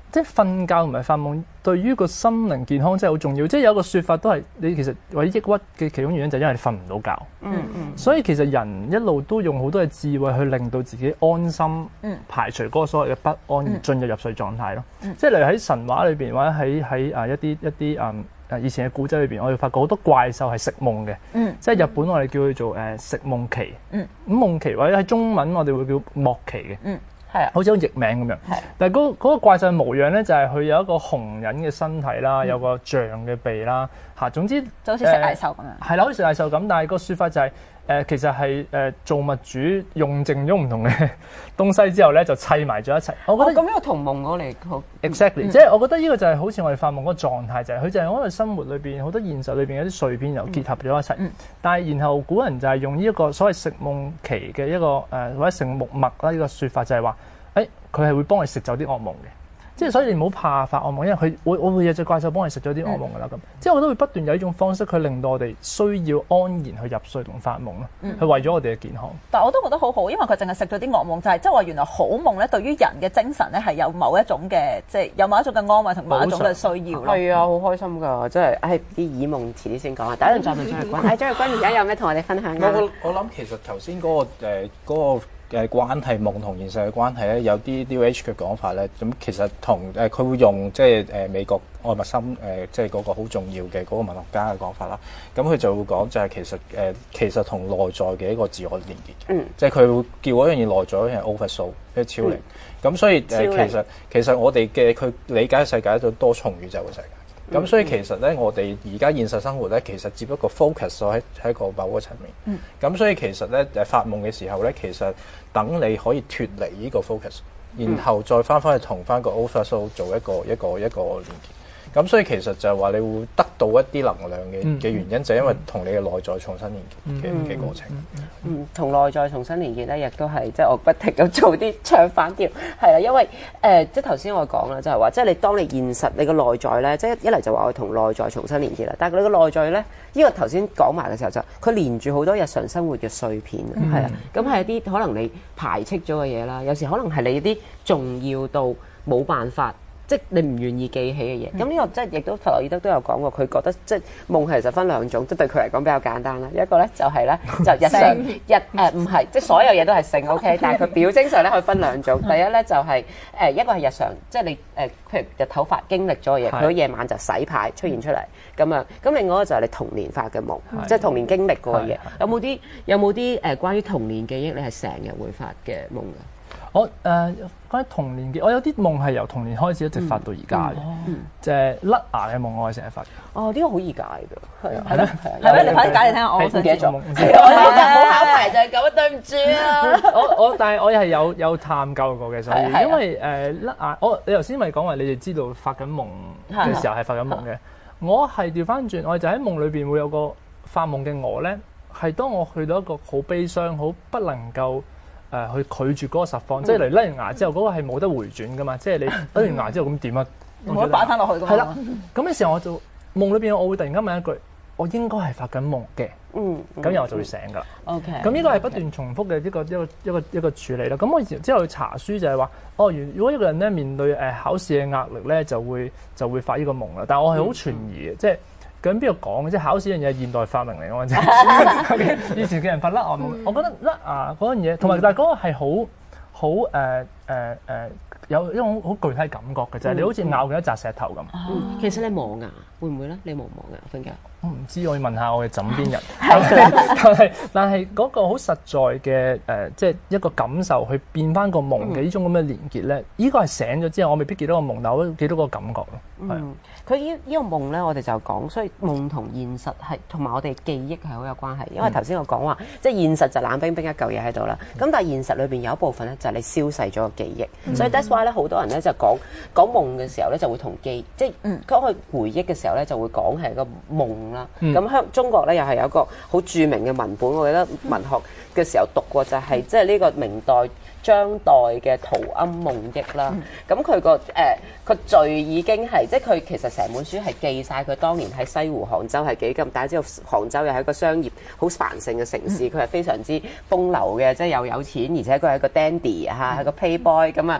即係瞓覺同埋發夢對於個心靈健康真係好重要。即係有個説法都係你其實或者抑鬱嘅其中原因就係因為你瞓唔到覺。嗯嗯。所以其實人一路都用好多嘅智慧去令到自己安心，嗯、排除嗰個所謂嘅不安，而進入入睡狀態咯。嗯、即係例如喺神話裏邊或者喺喺啊一啲一啲啊。以前嘅古仔裏邊，我哋發覺好多怪獸係食夢嘅，嗯、即係日本我哋叫佢做誒、呃、食夢耆，咁、嗯、夢耆或者喺中文我哋會叫莫奇嘅，嗯、好似個譯名咁樣。是但係嗰嗰個怪獸嘅模樣咧，就係、是、佢有一個熊人嘅身體啦，嗯、有個象嘅鼻啦，嚇，總之就好似食蟻獸咁樣。係啦、 呃，好似食蟻獸咁，但係個説法就係、是。誒、呃、其實係誒、呃、造物主用剩咗唔同嘅東西之後咧，就砌埋咗一齊。我覺得咁呢個同夢我嚟好 exactly，、嗯、即係我覺得呢個就係好似我哋發夢嗰個狀態，就係、是、佢就係喺我哋生活裏邊好多現實裏邊有啲碎片又結合咗一齊。嗯、但係然後古人就係用呢一個所謂食夢耆嘅一個誒、呃、或者食木麥啦呢個説法就，就係話誒佢係會幫你食走啲惡夢嘅。即係所以你唔好怕發惡夢，因為佢會我會有隻怪獸幫你食咗啲惡夢㗎啦咁。即係我都會不斷有呢種方式去令到我哋需要安然去入睡同發夢咯。係、嗯、為咗我哋嘅健康。 但係我都覺得好好，因為佢淨係食咗啲惡夢，就係即係話原來好夢咧對於人嘅精神咧係有某一種嘅即係有某一種嘅安慰同某一種嘅需要咯。 係啊，好開心㗎，真係誒啲耳夢遲啲先講啊。第一輪再問張玉君，誒張玉君而家有咩同我哋分享㗎？ 我我諗其實頭先嗰個誒嗰個。呃嗰個嘅關係夢同現實嘅關係咧，有啲 New Age 嘅講法咧，咁其實同誒佢會用即係誒美國愛默生誒即係嗰個好重要嘅嗰個文學家嘅講法啦。咁佢就會講就係其實誒、呃、其實同內在嘅一個自我連結嘅，嗯、即係佢會叫嗰樣嘢內在嗰樣 oversoul 即係超靈。咁、嗯、所以誒、呃、其實其實我哋嘅佢理解世界就多重宇宙嘅世界。咁、嗯、所以其實咧，我哋而家現實生活咧，其實只不過 focus 咗喺喺個某個層面。咁、嗯、所以其實咧，誒發夢嘅時候咧，其實等你可以脫離呢個 focus，然後再翻返去同翻個 oversoul 做一個一個一個連結。咁所以其實就係話你會得到一啲能量嘅嘅原因，嗯、就係因為同你嘅內在重新連結嘅嘅過程。 嗯，同內在重新連結咧，亦都係即係我不停咁做啲唱反調，係啦，因為誒、呃、即係頭先我講啦，就係話即係你當你現實你個內在咧，即係一嚟就話我同內在重新連結啦，但係你個內在咧，呢、呢個頭先講埋嘅時候就佢連住好多日常生活嘅碎片，係啦、嗯，咁係一啲可能你排斥咗嘅嘢啦，有時可能係你啲重要到冇辦法。即係你唔願意記起嘅嘢，咁呢、嗯、個即係亦都弗洛伊德都有講過，佢覺得即係夢其實分兩種，即係對佢嚟講比較簡單啦。一個咧就係咧就日常日誒唔係，即係所有嘢都係性 OK，但係佢表徵上咧可以分兩種。第一咧就係、是、誒、呃、一個係日常，即係你誒、呃、譬如日頭發經歷咗嘅嘢，佢喺夜晚就洗牌出現出嚟咁樣。咁另外一個就係你童年發嘅夢，是即係童年經歷過嘅嘢。有冇啲有冇啲誒關於童年記憶你係成日會發嘅夢㗎？ 我誒、呃、關於童年嘅，我有啲夢係由童年開始一直發到而家嘅，即係甩牙嘅夢，我係成日發。 哦，呢、這個好易解㗎，係啊， 係咩？係咩？你快啲解嚟聽下，我唔記得咗。 我冇考牌就係咁，對唔住啊！ 我我但係我係有有探究過嘅，所以因為誒甩牙，我你頭先咪講話你哋知道發緊夢嘅時候係發緊夢嘅，我係調翻轉，我就喺夢裏邊會有個發夢嘅我咧，係當我去到一個好悲傷、好不能夠。誒、呃、去拒絕嗰個實況，嗯、即係嚟甩完牙之後，嗰、那個係冇得回轉噶嘛，即係你甩完牙之後咁點啊？ 唔可以擺翻落去噶嘛。係啦， 咁嘅時候我就夢裏邊，我會突然間問一句：我應該係發緊夢嘅。嗯，咁然後我就會醒噶啦。OK，咁呢個係不斷重複嘅一個一個一個一個處理啦。咁我之後去查書就係話：哦，如果一個人咧面對誒考試嘅壓力咧，就會就會發呢個夢啦。但係我係好存疑嘅，即係。究竟邊度講嘅？即係考試呢樣嘢係現代發明嚟嘅嘛？即係以前嘅人發甩牙夢，我覺得甩牙嗰樣嘢，同埋但係嗰個係好好誒誒誒有一種好具體感覺嘅，就係你好似咬緊一紮石頭咁。 嗯，其實你磨牙會唔會咧？你磨唔磨牙瞓覺？ 我唔知，我要問下我嘅枕邊人。但係但係嗰個好實在嘅誒、呃，即係一個感受去變翻個夢嘅呢種咁嘅連結咧，呢個係醒咗之後，我未必記到個夢，但我都記到個感覺咯。 嗯，佢呢呢個夢咧，我哋就講，所以夢同現實係同埋我哋記憶係好有關係。因為頭先我講話，即係現實就冷冰冰一嚿嘢喺度啦。咁但係現實裏邊有一部分咧，就係你消逝咗個記憶。嗯、所以 that's why 咧，好多人咧就講講夢嘅時候咧，就會同記，即係講佢回憶嘅時候咧，就會講係個夢啦。咁香、嗯、中國咧又係有一個好著名嘅文本，我記得文學嘅時候讀過，就係即係呢個明代張岱嘅《陶庵夢憶》啦。咁佢個誒個序已經係即係佢其實成本書係記晒佢當年喺西湖杭州係幾咁，大家知道杭州又係一個商業好繁盛嘅城市，佢係、嗯、非常之風流嘅，即係又有錢，而且佢係一個 dandy 嚇，係個 playboy 咁啊，好識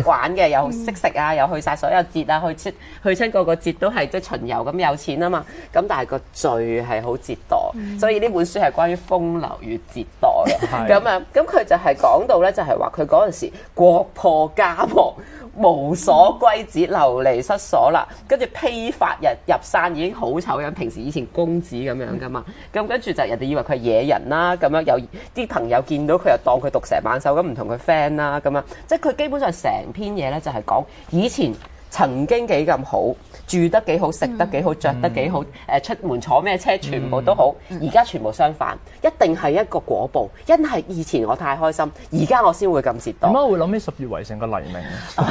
識玩嘅，又識食啊，又去晒所有節啊，去出去親個個節都係即係巡遊咁有錢啊嘛。咁但係個罪係好折墮，嗯、所以呢本書係關於風流與折墮嘅。咁啊，咁佢就係講到咧，就係話佢嗰陣時國破家亡。無所歸子，流離失所啦，跟住披發日入山已經好醜樣，平時以前公子咁樣噶嘛，咁跟住就人哋以為佢係野人啦，咁樣有啲朋友見到佢又當佢毒蛇猛獸咁唔同佢 friend 啦，咁樣即係佢基本上成篇嘢咧就係講以前曾經幾咁好，住得幾好，食得幾好，着得幾好，誒出門坐咩車全部都好，而家全部相反，一定係一個果報，因係以前我太開心，而家我先會咁折墮。 點解會諗起十月圍城個黎明？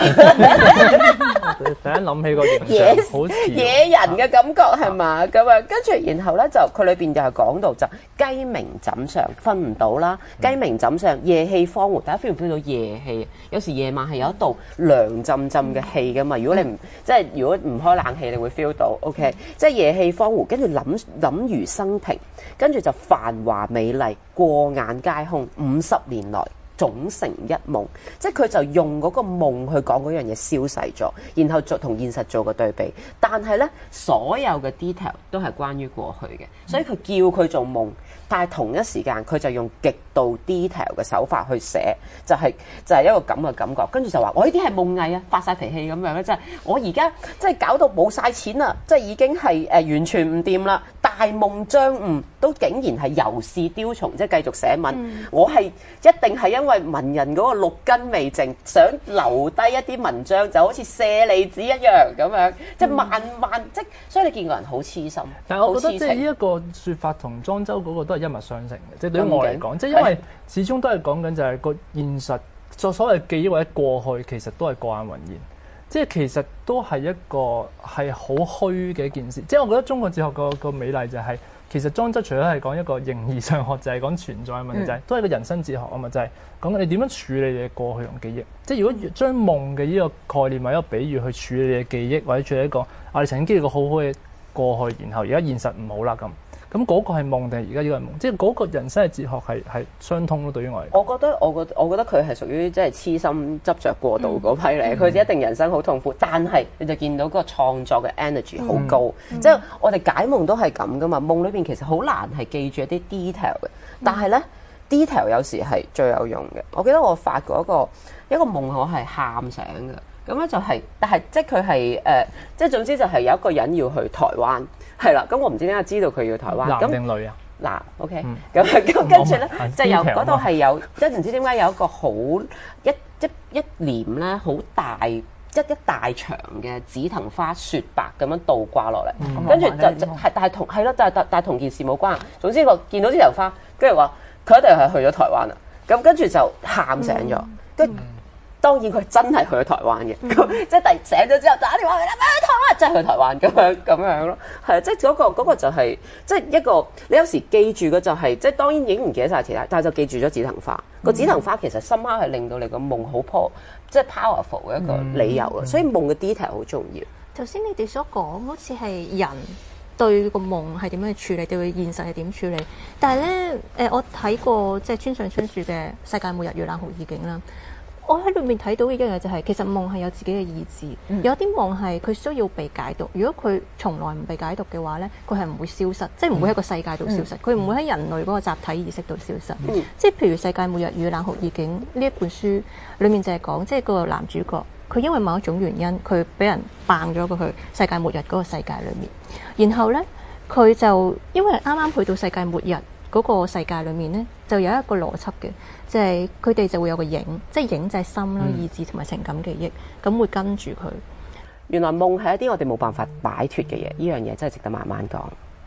突然諗起個形象，好似野人嘅感覺係嘛？咁啊，跟住然後咧就佢裏邊就係講到就雞鳴枕上瞓唔到啦，雞鳴枕上夜氣荒蕪，大家 feel 唔 feel 到夜氣？有時夜晚係有一道涼浸浸嘅氣噶嘛，如果你唔即係如果唔開冷氣，你會 feel 到 OK，、嗯、即係夜氣荒蕪，跟住諗諗如生平，跟住就繁華美麗過眼皆空，五十年來總成一夢，即係佢就用嗰個夢去講嗰樣嘢消逝咗，然後做同現實做個對比，但係呢，所有嘅 detail 都係關於過去嘅，所以佢叫佢做夢。但係同一時間，佢就用極度 detail 嘅手法去寫，就係、是、就係、是、一個咁嘅感覺。跟住就話：我呢啲係夢藝啊，發晒脾氣咁樣咧，即係我而家即係搞到冇晒錢啦，即係已經係誒、呃、完全唔掂啦。大夢將悟，都竟然係由是雕蟲，即係繼續寫文。嗯、我係一定係因為文人嗰個六根未淨，想留低一啲文章，就好似舍利子一樣咁樣，即係萬萬即所以你見個人好痴心。 但係我覺得即係呢一個説法同莊周嗰個都係一脈相承嘅，即係對於我嚟講，即係因為始終都係講緊就係個現實，所所謂記憶或者過去，其實都係過眼雲煙，即係其實都係一個係好虛嘅一件事。即係我覺得中國哲學個個美麗就係、是，其實莊周除咗係講一個形而上學，就係、是、講存在嘅問題，就係、是、都係個人生哲學啊嘛，就係講你點樣處理你嘅過去同記憶。即係如果將夢嘅呢個概念或者一個比喻去處理你嘅記憶，或者處理一個我哋曾經經歷過好好嘅過去，然後而家現實唔好啦咁。咁嗰個係夢定係而家呢個係夢？即係嗰個人生嘅哲學係係相通咯。對於我嚟講， 我覺得我覺我覺得佢係屬於即係痴心執着過度嗰批嚟。佢、嗯、一定人生好痛苦，但係你就見到嗰個創作嘅 energy 好高。嗯、即係我哋解夢都係咁噶嘛。夢裏邊其實好難係記住一啲 detail 嘅，但係咧、嗯、detail 有時係最有用嘅。我記得我發過一個一個夢，我係喊醒嘅。咁咧就係、是，但係即係佢係誒，即係總之就係有一個人要去台灣。係啦，咁我唔知點解知道佢要台灣。 男定女啊？ 嗱，OK，咁咁跟住咧，就由嗰度係有，即係唔知點解有一個好一一一簾咧，好大一一大長嘅紫藤花雪白咁樣倒掛落嚟，跟住就就係，但係同係咯，但係但但係同件事冇關。總之我見到呢頭花，跟住話佢一定係去咗台灣啦。咁跟住就喊醒咗，跟。當然佢真係去咗台灣嘅，咁、嗯、即係第醒咗之後打電話俾你，去台灣，真係去台灣咁樣咁樣咯，係啊，即係嗰個嗰個就係即係一個你有時記住嘅就係、是、即係當然已經唔記得晒其他，但係就記住咗紫藤花。個、嗯、紫藤花其實深刻係令到你個夢好 power，即係 powerful 嘅一個理由啊，嗯、所以夢嘅 detail 好重要。 頭先你哋所講好似係人對個夢係點樣去處理，對現實係點處理，但係咧誒，我睇過即係村上春樹嘅《世界末日與冷酷意境》啦。我喺裏面睇到嘅一樣嘢就係、是，其實夢係有自己嘅意志，嗯、有啲夢係佢需要被解讀。如果佢從來唔被解讀嘅話咧，佢係唔會消失，即係唔會喺個世界度消失，佢唔、嗯、會喺人類嗰個集體意識度消失。嗯、即係譬如《世界末日與冷酷意境》呢一本書裏面就係講，即係個男主角佢因為某一種原因，佢俾人掟咗過去世界末日嗰個世界裏面，然後咧佢就因為啱啱去到世界末日嗰個世界裏面咧，就有一個邏輯嘅。即係佢哋就會有個影，即係影就係心啦、意志同埋情感記憶，咁會跟住佢。 原來夢係一啲我哋冇辦法擺脫嘅嘢，呢樣嘢真係值得慢慢講。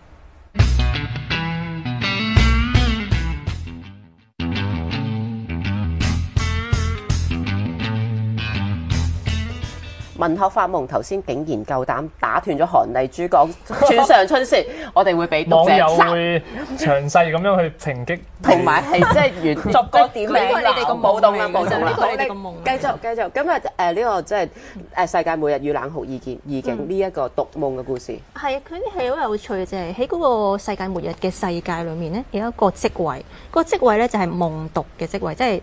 文學發夢頭先竟然夠膽打斷咗韓麗珠講村上春樹，我哋會俾讀者網友會詳細咁樣去抨擊， 同埋係即係原作個點名你哋個暴動啦，暴動啦， 呢個你哋個夢。 繼續繼續，今日誒呢個即係誒世界末日與冷酷意境意境呢一個讀夢嘅故事。 係佢係好有趣嘅，就係喺嗰個世界末日嘅世界裏面咧，有一個職位，嗰個職位咧就係夢讀嘅職位，即係。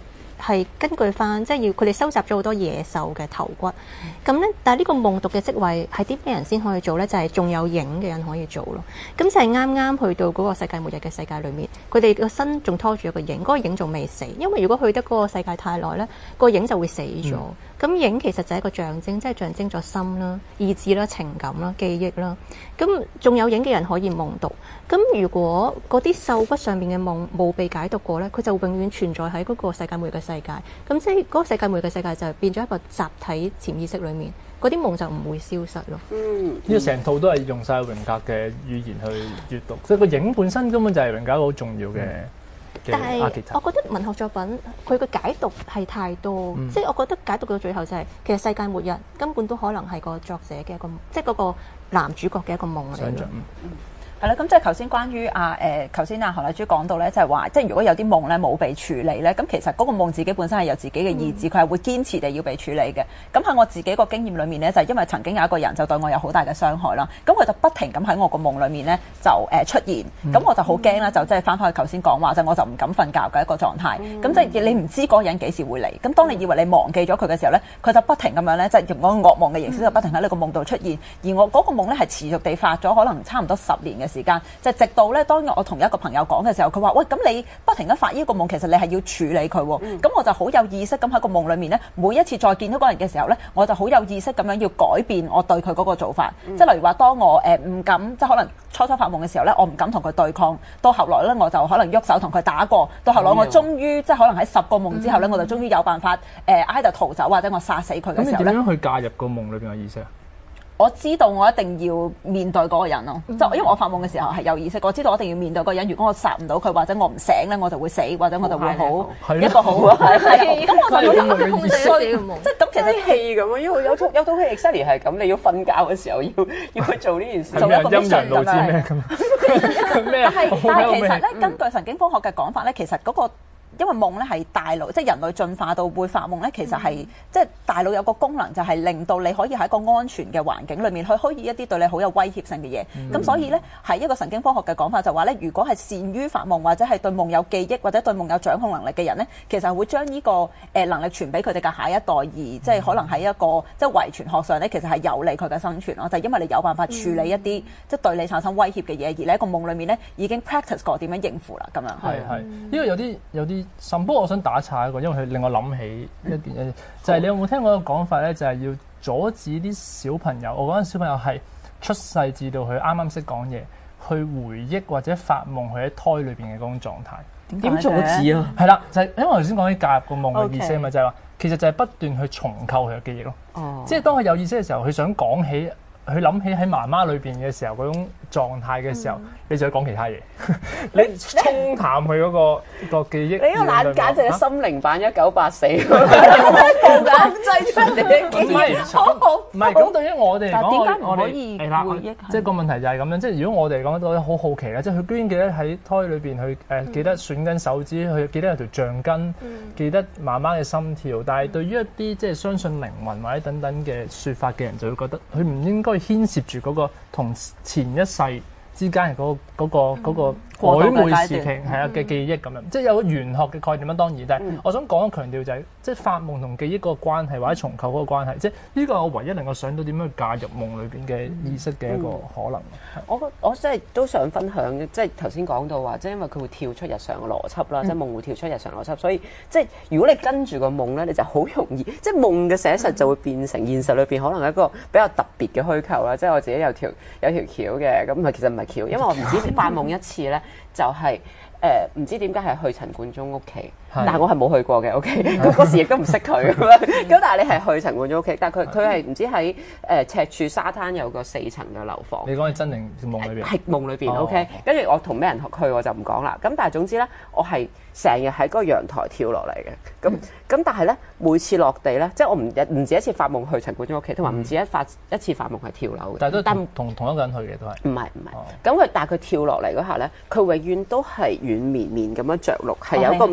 係根據翻，即係要佢哋收集咗好多野獸嘅頭骨。咁咧，但係呢個夢讀嘅職位係啲咩人先可以做咧？就係、是、仲有影嘅人可以做咯。咁就係啱啱去到嗰個世界末日嘅世界裏面，佢哋個身仲拖住一個影，嗰、那個影仲未死。因為如果去得嗰個世界太耐咧，個影就會死咗。咁、嗯、影其實就係一個象徵，即係象徵咗心啦、意志啦、情感啦、記憶啦。咁仲有影嘅人可以夢讀。咁如果嗰啲獸骨上面嘅夢冇被解讀過咧，佢就永遠存在喺嗰個世界末日嘅世界。咁即係嗰個世界末日嘅世界就變咗一個集體潛意識裏面，嗰啲夢就唔會消失咯。嗯， 呢個成套都係用晒榮格嘅語言去閱讀，所以個影本身根本就係榮格好重要嘅。嗯但係，我覺得文學作品佢嘅解讀係太多，嗯、即係我覺得解讀到最後就係、是、其實世界末日根本都可能係個作者嘅一個，即係嗰個男主角嘅一個夢嚟嘅。 係啦，咁即係頭先關於啊誒，頭先啊何麗珠講到咧，就係話，即係如果有啲夢咧冇被處理咧，咁其實嗰個夢自己本身係有自己嘅意志，佢係、嗯、會堅持地要被處理嘅。咁喺我自己個經驗裏面咧，就係、是、因為曾經有一個人就對我有好大嘅傷害啦，咁佢就不停咁喺我個夢裏面咧就誒出現，咁、嗯、我就好驚啦，就即係翻返去頭先講話，就我就唔敢瞓覺嘅一個狀態。咁、嗯、即係你唔知嗰個人幾時會嚟，咁當你以為你忘記咗佢嘅時候咧，佢就不停咁樣咧，即係用嗰個噩夢嘅形式就不停喺你個夢度出現，而我嗰個夢咧係持續地發咗可能差唔多十年嘅時間，就直到咧，當我同一個朋友講嘅時候，佢話：喂，咁你不停咁發呢個夢，其實你係要處理佢喎。咁、嗯、我就好有意識咁喺個夢裏面咧，每一次再見到嗰個人嘅時候咧，我就好有意識咁樣要改變我對佢嗰個做法。嗯、即係例如話，當我誒唔、呃、敢，即係可能初初發夢嘅時候咧，我唔敢同佢對抗。到後來咧，我就可能喐手同佢打過。到後來我終於、嗯、即係可能喺十個夢之後咧，嗯、我就終於有辦法誒挨就逃走或者我殺死佢嘅時候咧。咁你點樣去介入個夢裏邊嘅意識啊？ 我知道我一定要面對嗰個人咯，即係、嗯、因為我發夢嘅時候係有意識，我知道我一定要面對嗰個人。如果我殺唔到佢，或者我唔醒咧，我就會死，或者我就會好一個好係係。咁我就好有控制嗰啲夢，即係咁其實戲咁啊，因為有套有套戲 exactly 係咁，你要瞓覺嘅時候要要去做呢件事，做一個 mission 咁樣。但係但係其實咧，根據神經科學嘅講法咧，其實嗰個。因為夢咧係大腦，即係人類進化到會發夢咧，其實係、嗯、即係大腦有個功能，就係令到你可以喺一個安全嘅環境裏面去虛擬一啲對你好有威脅性嘅嘢。咁、嗯、所以咧，係一個神經科學嘅講法就話咧，如果係善於發夢或者係對夢有記憶或者對夢有掌控能力嘅人咧，其實會將呢個誒能力傳俾佢哋嘅下一代，而即係可能喺一個即係遺傳學上咧，其實係有利佢嘅生存咯。就係、因為你有辦法處理一啲、嗯、即係對你產生威脅嘅嘢，而你喺個夢裏面咧已經 practice 過點樣應付啦。咁樣係係，因為有啲有啲。甚不過我想打岔一個，因為佢令我諗起一件嘢，嗯、就係你有冇聽過一個講法咧？就係、是、要阻止啲小朋友，我嗰陣小朋友係出世至到佢啱啱識講嘢，去回憶或者發夢佢喺胎裏邊嘅嗰種狀態。 點阻止啊？係啦，就係、是、因為頭先講起介入個夢嘅意思啊嘛，Okay. 就係話其實就係不斷去重構佢嘅記憶咯。哦，即係當佢有意識嘅時候，佢想講起。佢諗起喺媽媽裏邊嘅時候嗰種狀態嘅時候，嗯、你就要講其他嘢，你沖淡佢嗰、嗰個你個記憶。你個懶簡直係心靈版一九八四，好恐怖㗎，製出嚟嘅記憶，好好。 唔係咁，對於我哋嚟講， 點解唔可以回憶？ 即係個問題就係咁樣，即係如果我哋嚟講都好好奇啦，即係佢居然記得喺胎裏邊去誒、呃、記得吮緊手指，佢記得有條橡筋，嗯、記得媽媽嘅心跳。但係對於一啲即係相信靈魂或者等等嘅説法嘅人，就會覺得佢唔應該。牽涉住嗰個同前一世之間嘅嗰個嗰個嗰個曖昧時期係啊嘅記憶咁樣，即係有個玄學嘅概念啦。當然，但係我想講強調就係，即係發夢同記憶嗰個關係或者重構嗰個關係，即係呢個我唯一能夠想到點樣介入夢裏邊嘅意識嘅一個可能。 我我真係都想分享嘅，即係頭先講到話，即係因為佢會跳出日常嘅邏輯啦，即係夢會跳出日常邏輯，所以即係如果你跟住個夢咧，你就好容易，即係夢嘅寫實就會變成現實裏邊可能一個比較特別嘅虛構啦。即係我自己有條有條橋嘅，咁啊其實唔係橋，因為我唔知發夢一次咧。就係誒唔知點解係去陳冠中屋企，但係我係冇去過嘅。OK，咁嗰時亦都唔識佢咁樣。咁但係你係去陳冠中屋企，但係佢佢係唔知喺誒赤柱沙灘有個四層嘅樓房。 你講係真定夢裏邊？係夢裏邊。OK，跟住我同咩人去我就唔講啦。咁但係總之咧，我係成日喺嗰個陽台跳落嚟嘅。咁咁但係咧，每次落地咧，即係我唔唔止一次發夢去陳冠中屋企，同埋唔止一發一次發夢係跳樓嘅。 但係都同同同一個人去嘅都係。 唔係唔係。咁佢但係佢跳落嚟嗰下咧，佢永遠都係軟綿綿咁樣着陸，係有一個棉被嘅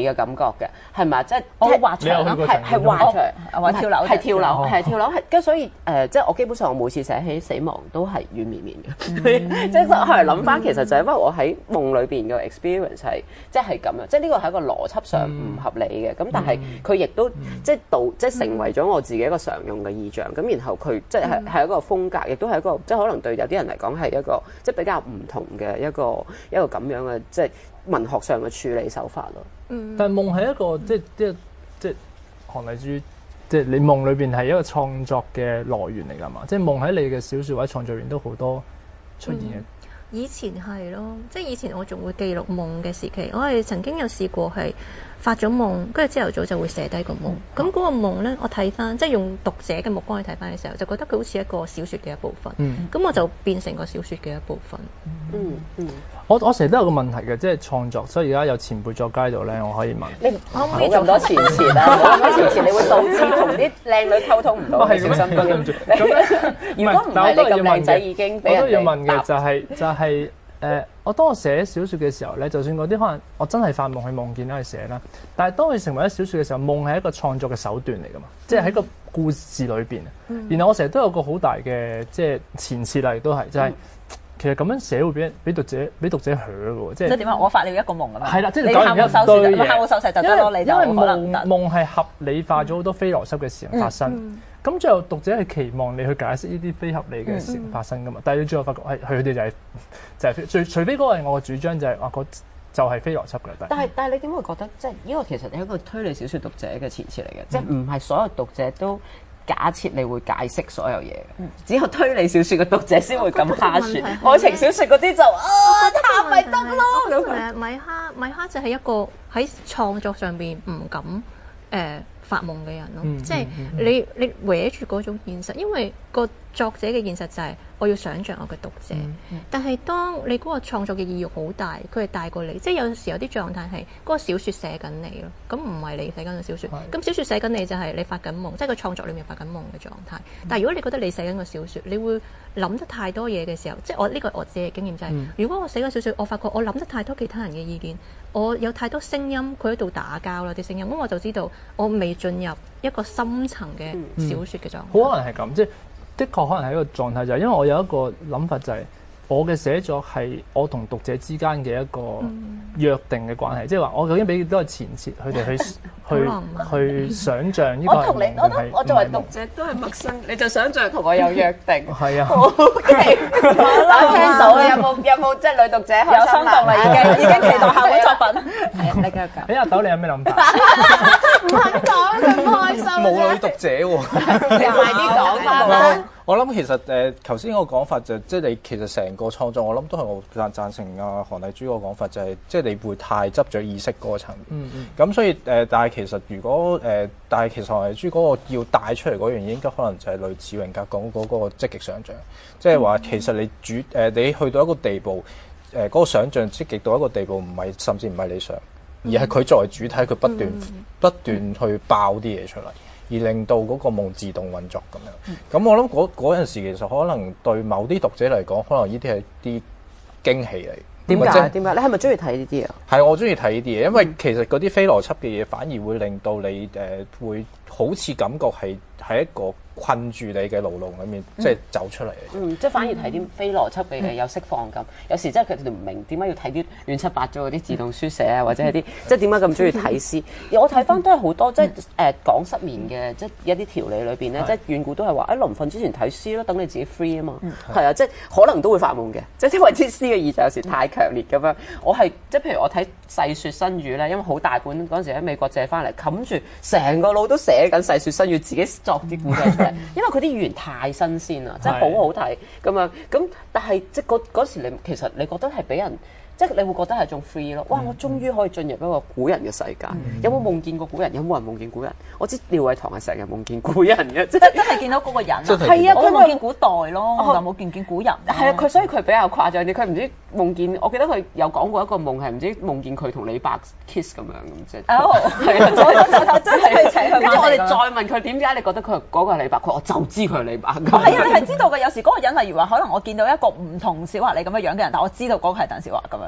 嘅感覺嘅，係咪？即係我即係滑牆咯， 係係滑牆， 或者跳樓， 係跳樓，係跳樓，係跟所以誒，即係我基本上我每次寫起死亡都係軟綿綿嘅，即係後來諗翻其實就係因為我喺夢裏邊嘅 experience 係即係咁樣，即係呢個係一個邏輯上唔合理嘅，咁但係佢亦都即係導即係成為咗我自己一個常用嘅意象，咁然後佢即係係一個風格，亦都係一個即係可能對有啲人嚟講係一個即係比較唔同嘅一個一個咁樣嘅即係文學上嘅處理手法咯。 嗯，但係夢係一個即係即係即係韓麗珠，即係你夢裏邊係一個創作嘅來源嚟㗎嘛？即係夢喺你嘅小説或者創作裏邊都好多出現嘅。 嗯以前係咯，即係以前我仲會記錄夢嘅時期，我係曾經有試過係發咗夢，跟住朝頭早就會寫低個夢。咁嗰、嗯、個夢呢，我睇翻，即係用讀者嘅目光去睇翻嘅時候，就覺得佢好似一個小説嘅一部分。咁、嗯、我就變成個小説嘅一部分。 嗯嗯。 我我成日都有個問題嘅，即係創作，所以而家有前輩作家喺度咧，我可以問你可唔可以做多前設啊？咁多前設你會導致同啲靚女溝通唔到，小心啲。對唔住。咁如果唔係你咁靚仔已經俾人哋答。 我都要問嘅就係就係誒，我當我寫小説嘅時候咧，就算嗰啲可能我真係發夢去夢見咧去寫啦，但係當佢成為咗小説嘅時候，夢係一個創作嘅手段嚟㗎嘛，即係喺個故事裏邊。嗯、然後我成日都有個好大嘅即係前設啦，亦都係就係、是。嗯其實咁樣寫會俾俾讀者俾讀者嚇嘅喎，即係即係點啊？ 我發了一個夢咁樣。係啦，即係你喊冇收視，你喊冇收視就得咯，你就可能唔得。 夢係合理化咗好多非邏輯嘅事情發生，咁、嗯嗯、最後讀者係期望你去解釋呢啲非合理嘅事情發生噶嘛？嗯、但係你最後發覺係佢哋就係、是、就係、是、除除非嗰個係我嘅主張就係話個就係非邏輯嘅。 但係但係你點會覺得即係呢個其實係一個推理小説讀者嘅前設嚟嘅，即係唔係所有讀者都。假設你會解釋所有嘢，嗯、只有推理小説嘅讀者先會咁蝦説，愛情小説嗰啲就啊喊咪得咯咁。 誒米哈米哈就係一個喺創作上邊唔敢誒、呃、發夢嘅人咯，嗯、即係你你搲住嗰種現實，因為個作者嘅現實就係我要想像我嘅讀者，嗯嗯、但係當你嗰個創作嘅意欲好大，佢係大過你，即係有時有啲狀態係嗰個小説寫緊你咯，咁唔係你寫緊個小説，咁小説寫緊你就係你發緊夢，即係個創作裡面發緊夢嘅狀態。但係如果你覺得你寫緊個小説，你會諗得太多嘢嘅時候，即係我呢、呢個我自己嘅經驗就係、是，嗯、如果我寫緊小説，我發覺我諗得太多其他人嘅意見，我有太多聲音，佢喺度打交啦啲聲音，咁我就知道我未進入一個深層嘅小説嘅狀態。好、 嗯嗯、可能係咁，即係。的確可能係一個狀態，就係因為我有一個諗法，就係我嘅寫作係我同讀者之間嘅一個約定嘅關係，即係話我究竟俾幾多前設佢哋去去去想像呢個。 我同你，我都我作為讀者都係陌生，你就想像同我有約定。 係啊。 O K，我聽到有冇有冇即係女讀者有心動啦？已經已經期待下本作品。係你繼續講。 誒阿豆，你有咩諗法？ 唔肯講，佢唔開心。 冇女讀者喎。 你快啲講翻啦。 我諗其實誒頭先個講法就即係你其實成個創作，我諗都係我贊贊成阿韓麗珠個講法，就係即係你會太執着意識嗰個層面。嗯嗯。咁所以誒、呃，但係其實如果誒、呃，但係其實韓麗珠嗰個要帶出嚟嗰樣嘢，應該可能就係類似榮格講嗰個積極想像，即係話其實你主誒、呃、你去到一個地步，誒、呃、嗰、那個想像積極到一個地步，唔係甚至唔係你想，而係佢作為主體，佢不斷、嗯、不斷去爆啲嘢出嚟。而令到嗰個夢自動運作咁樣，咁、嗯、我諗嗰嗰陣時其實可能對某啲讀者嚟講，可能呢啲係啲驚喜嚟。 點解？點解？你係咪中意睇呢啲啊？ 係，我中意睇呢啲嘢，因為其實嗰啲非邏輯嘅嘢反而會令到你誒、呃、會好似感覺係喺一個困住你嘅牢籠裏面，即係走出嚟。 嗯，即係反而睇啲非邏輯嘅嘢有釋放感。有時真係佢哋唔明點解要睇啲亂七八糟嗰啲自動書寫啊，或者係啲即係點解咁中意睇詩。我睇翻都係好多即係誒講失眠嘅，即係一啲條理裏邊咧，即係遠古都係話喺臨瞓之前睇詩咯，等你自己 free 啊嘛。係啊，即係可能都會發夢嘅，即係因為啲詩嘅意象有時太強烈咁樣。我係即係譬如我睇《細說新語》咧，因為好大本嗰陣時喺美國借翻嚟，冚住成個腦都寫緊《細說新語》，自己作啲古仔出嚟。因為佢啲語言太新鮮啦，即係好好睇咁樣。咁但係即係嗰嗰時你其實你覺得係俾人。即係你會覺得係一種 free 咯，哇！我終於可以進入一個古人嘅世界。嗯、有冇夢見過古人？有冇人夢見古人？我知廖偉棠係成日夢見古人嘅，即係真係見到嗰個人。係啊，佢夢見古代咯，我就冇見見古人。係啊，佢所以佢比較誇張啲。佢唔知夢見，我記得佢有講過一個夢係唔知夢見佢同李白 kiss 咁樣咁啫。哦，係啊，真係請佢。跟住我哋再問佢點解你覺得佢嗰個係李白？佢話我就知佢係李白。係啊，你係知道嘅。有時嗰個人例如話，可能我見到一個唔同小華你咁樣樣嘅人，但我知道嗰個係鄧小華咁樣。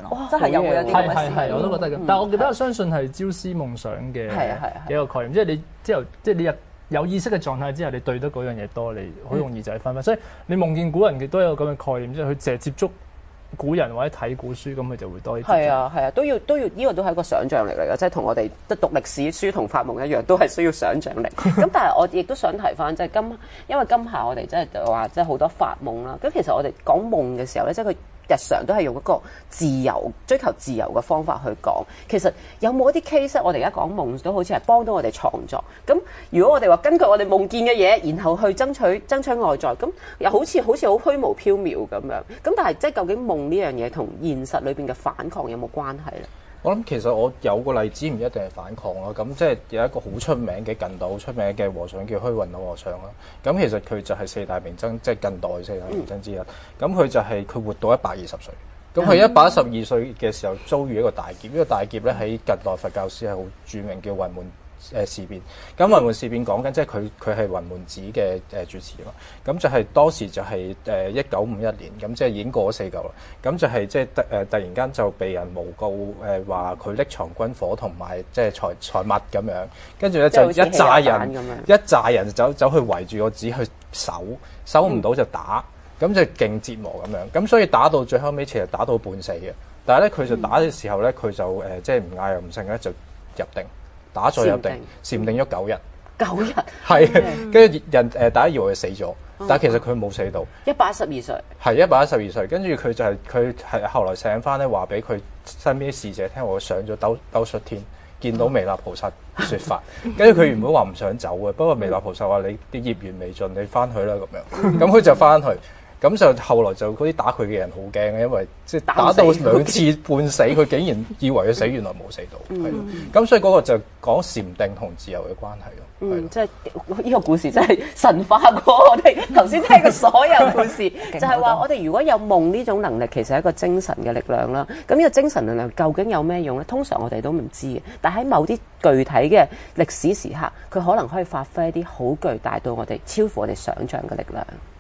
樣咯，真係又會有啲咁嘅事。 係係，我都覺得咁。但係我比較相信係朝思夢想嘅一個概念，即係你之後即係你入有意識嘅狀態之後，你對得嗰樣嘢多，你好容易就係分分。所以你夢見古人嘅都有咁嘅概念，即係佢淨係接觸古人或者睇古書，咁佢就會多啲。 係啊係啊，都要都要呢個都係一個想像力嚟嘅，即係同我哋即係讀歷史書同發夢一樣，都係需要想像力。咁但係我亦都想提翻，即係今因為今夏我哋即係話即係好多發夢啦。咁其實我哋講夢嘅時候咧，即係佢日常都係用一個自由追求自由嘅方法去講。其實有冇一啲 case 我哋而家講夢都好似係幫到我哋創作。咁如果我哋話根據我哋夢見嘅嘢，然後去爭取爭取外在，咁又好似好似好虛無縹緲咁樣。咁但係即係究竟夢呢樣嘢同現實裏邊嘅反抗有冇關係咧？ 我諗其實我有個例子唔一定係反抗咯，咁即係有一個好出名嘅近代好出名嘅和尚叫虛雲老和尚啦。咁其實佢就係四大名僧，即係近代四大名僧之一。咁佢、嗯、就係佢活到一百二十歲。咁佢一百一十二歲嘅時候遭遇一個大劫，呢、這個大劫咧喺近代佛教史係好著名，叫雲門誒事變。咁雲門事變講緊即係佢佢係雲門寺嘅誒主持啊嘛。咁就係當時就係誒一九五一年，咁即係已經過咗四舊啦。咁就係即係突誒突然間就被人誣告誒話佢匿藏軍火同埋即係財財物咁樣，跟住咧就一紮人一紮人走走去圍住個寺去守，守唔到就打。嗯咁就勁折磨咁樣，咁所以打到最後尾其實打到半死嘅。但係咧佢就打嘅時候咧，佢就誒即係唔嗌又唔剩咧，就入定，打咗入定，禪定咗九日。 九日係，跟住人誒大家以為佢死咗，但係其實佢冇死到。 一百一十二歲。係一百一十二歲，跟住佢就係佢係後來醒翻咧，話俾佢身邊啲侍者聽，我上咗兜兜率天，見到彌勒菩薩説法，跟住佢原本話唔想走嘅，不過彌勒菩薩話你啲業緣未盡，你翻去啦咁樣，咁佢就翻去。咁就後來就嗰啲打佢嘅人好驚嘅，因為即係打到兩次半死，佢竟然以為佢死，原來冇死到。係咁、嗯、所以嗰個就講禪定同自由嘅關係咯。 嗯，即係呢個故事真係神化過我哋頭先聽嘅所有故事，就係話我哋如果有夢呢種能力，其實係一個精神嘅力量啦。咁呢個精神力量究竟有咩用咧？通常我哋都唔知嘅，但喺某啲具體嘅歷史時刻，佢可能可以發揮一啲好巨大到我哋超乎我哋想像嘅力量。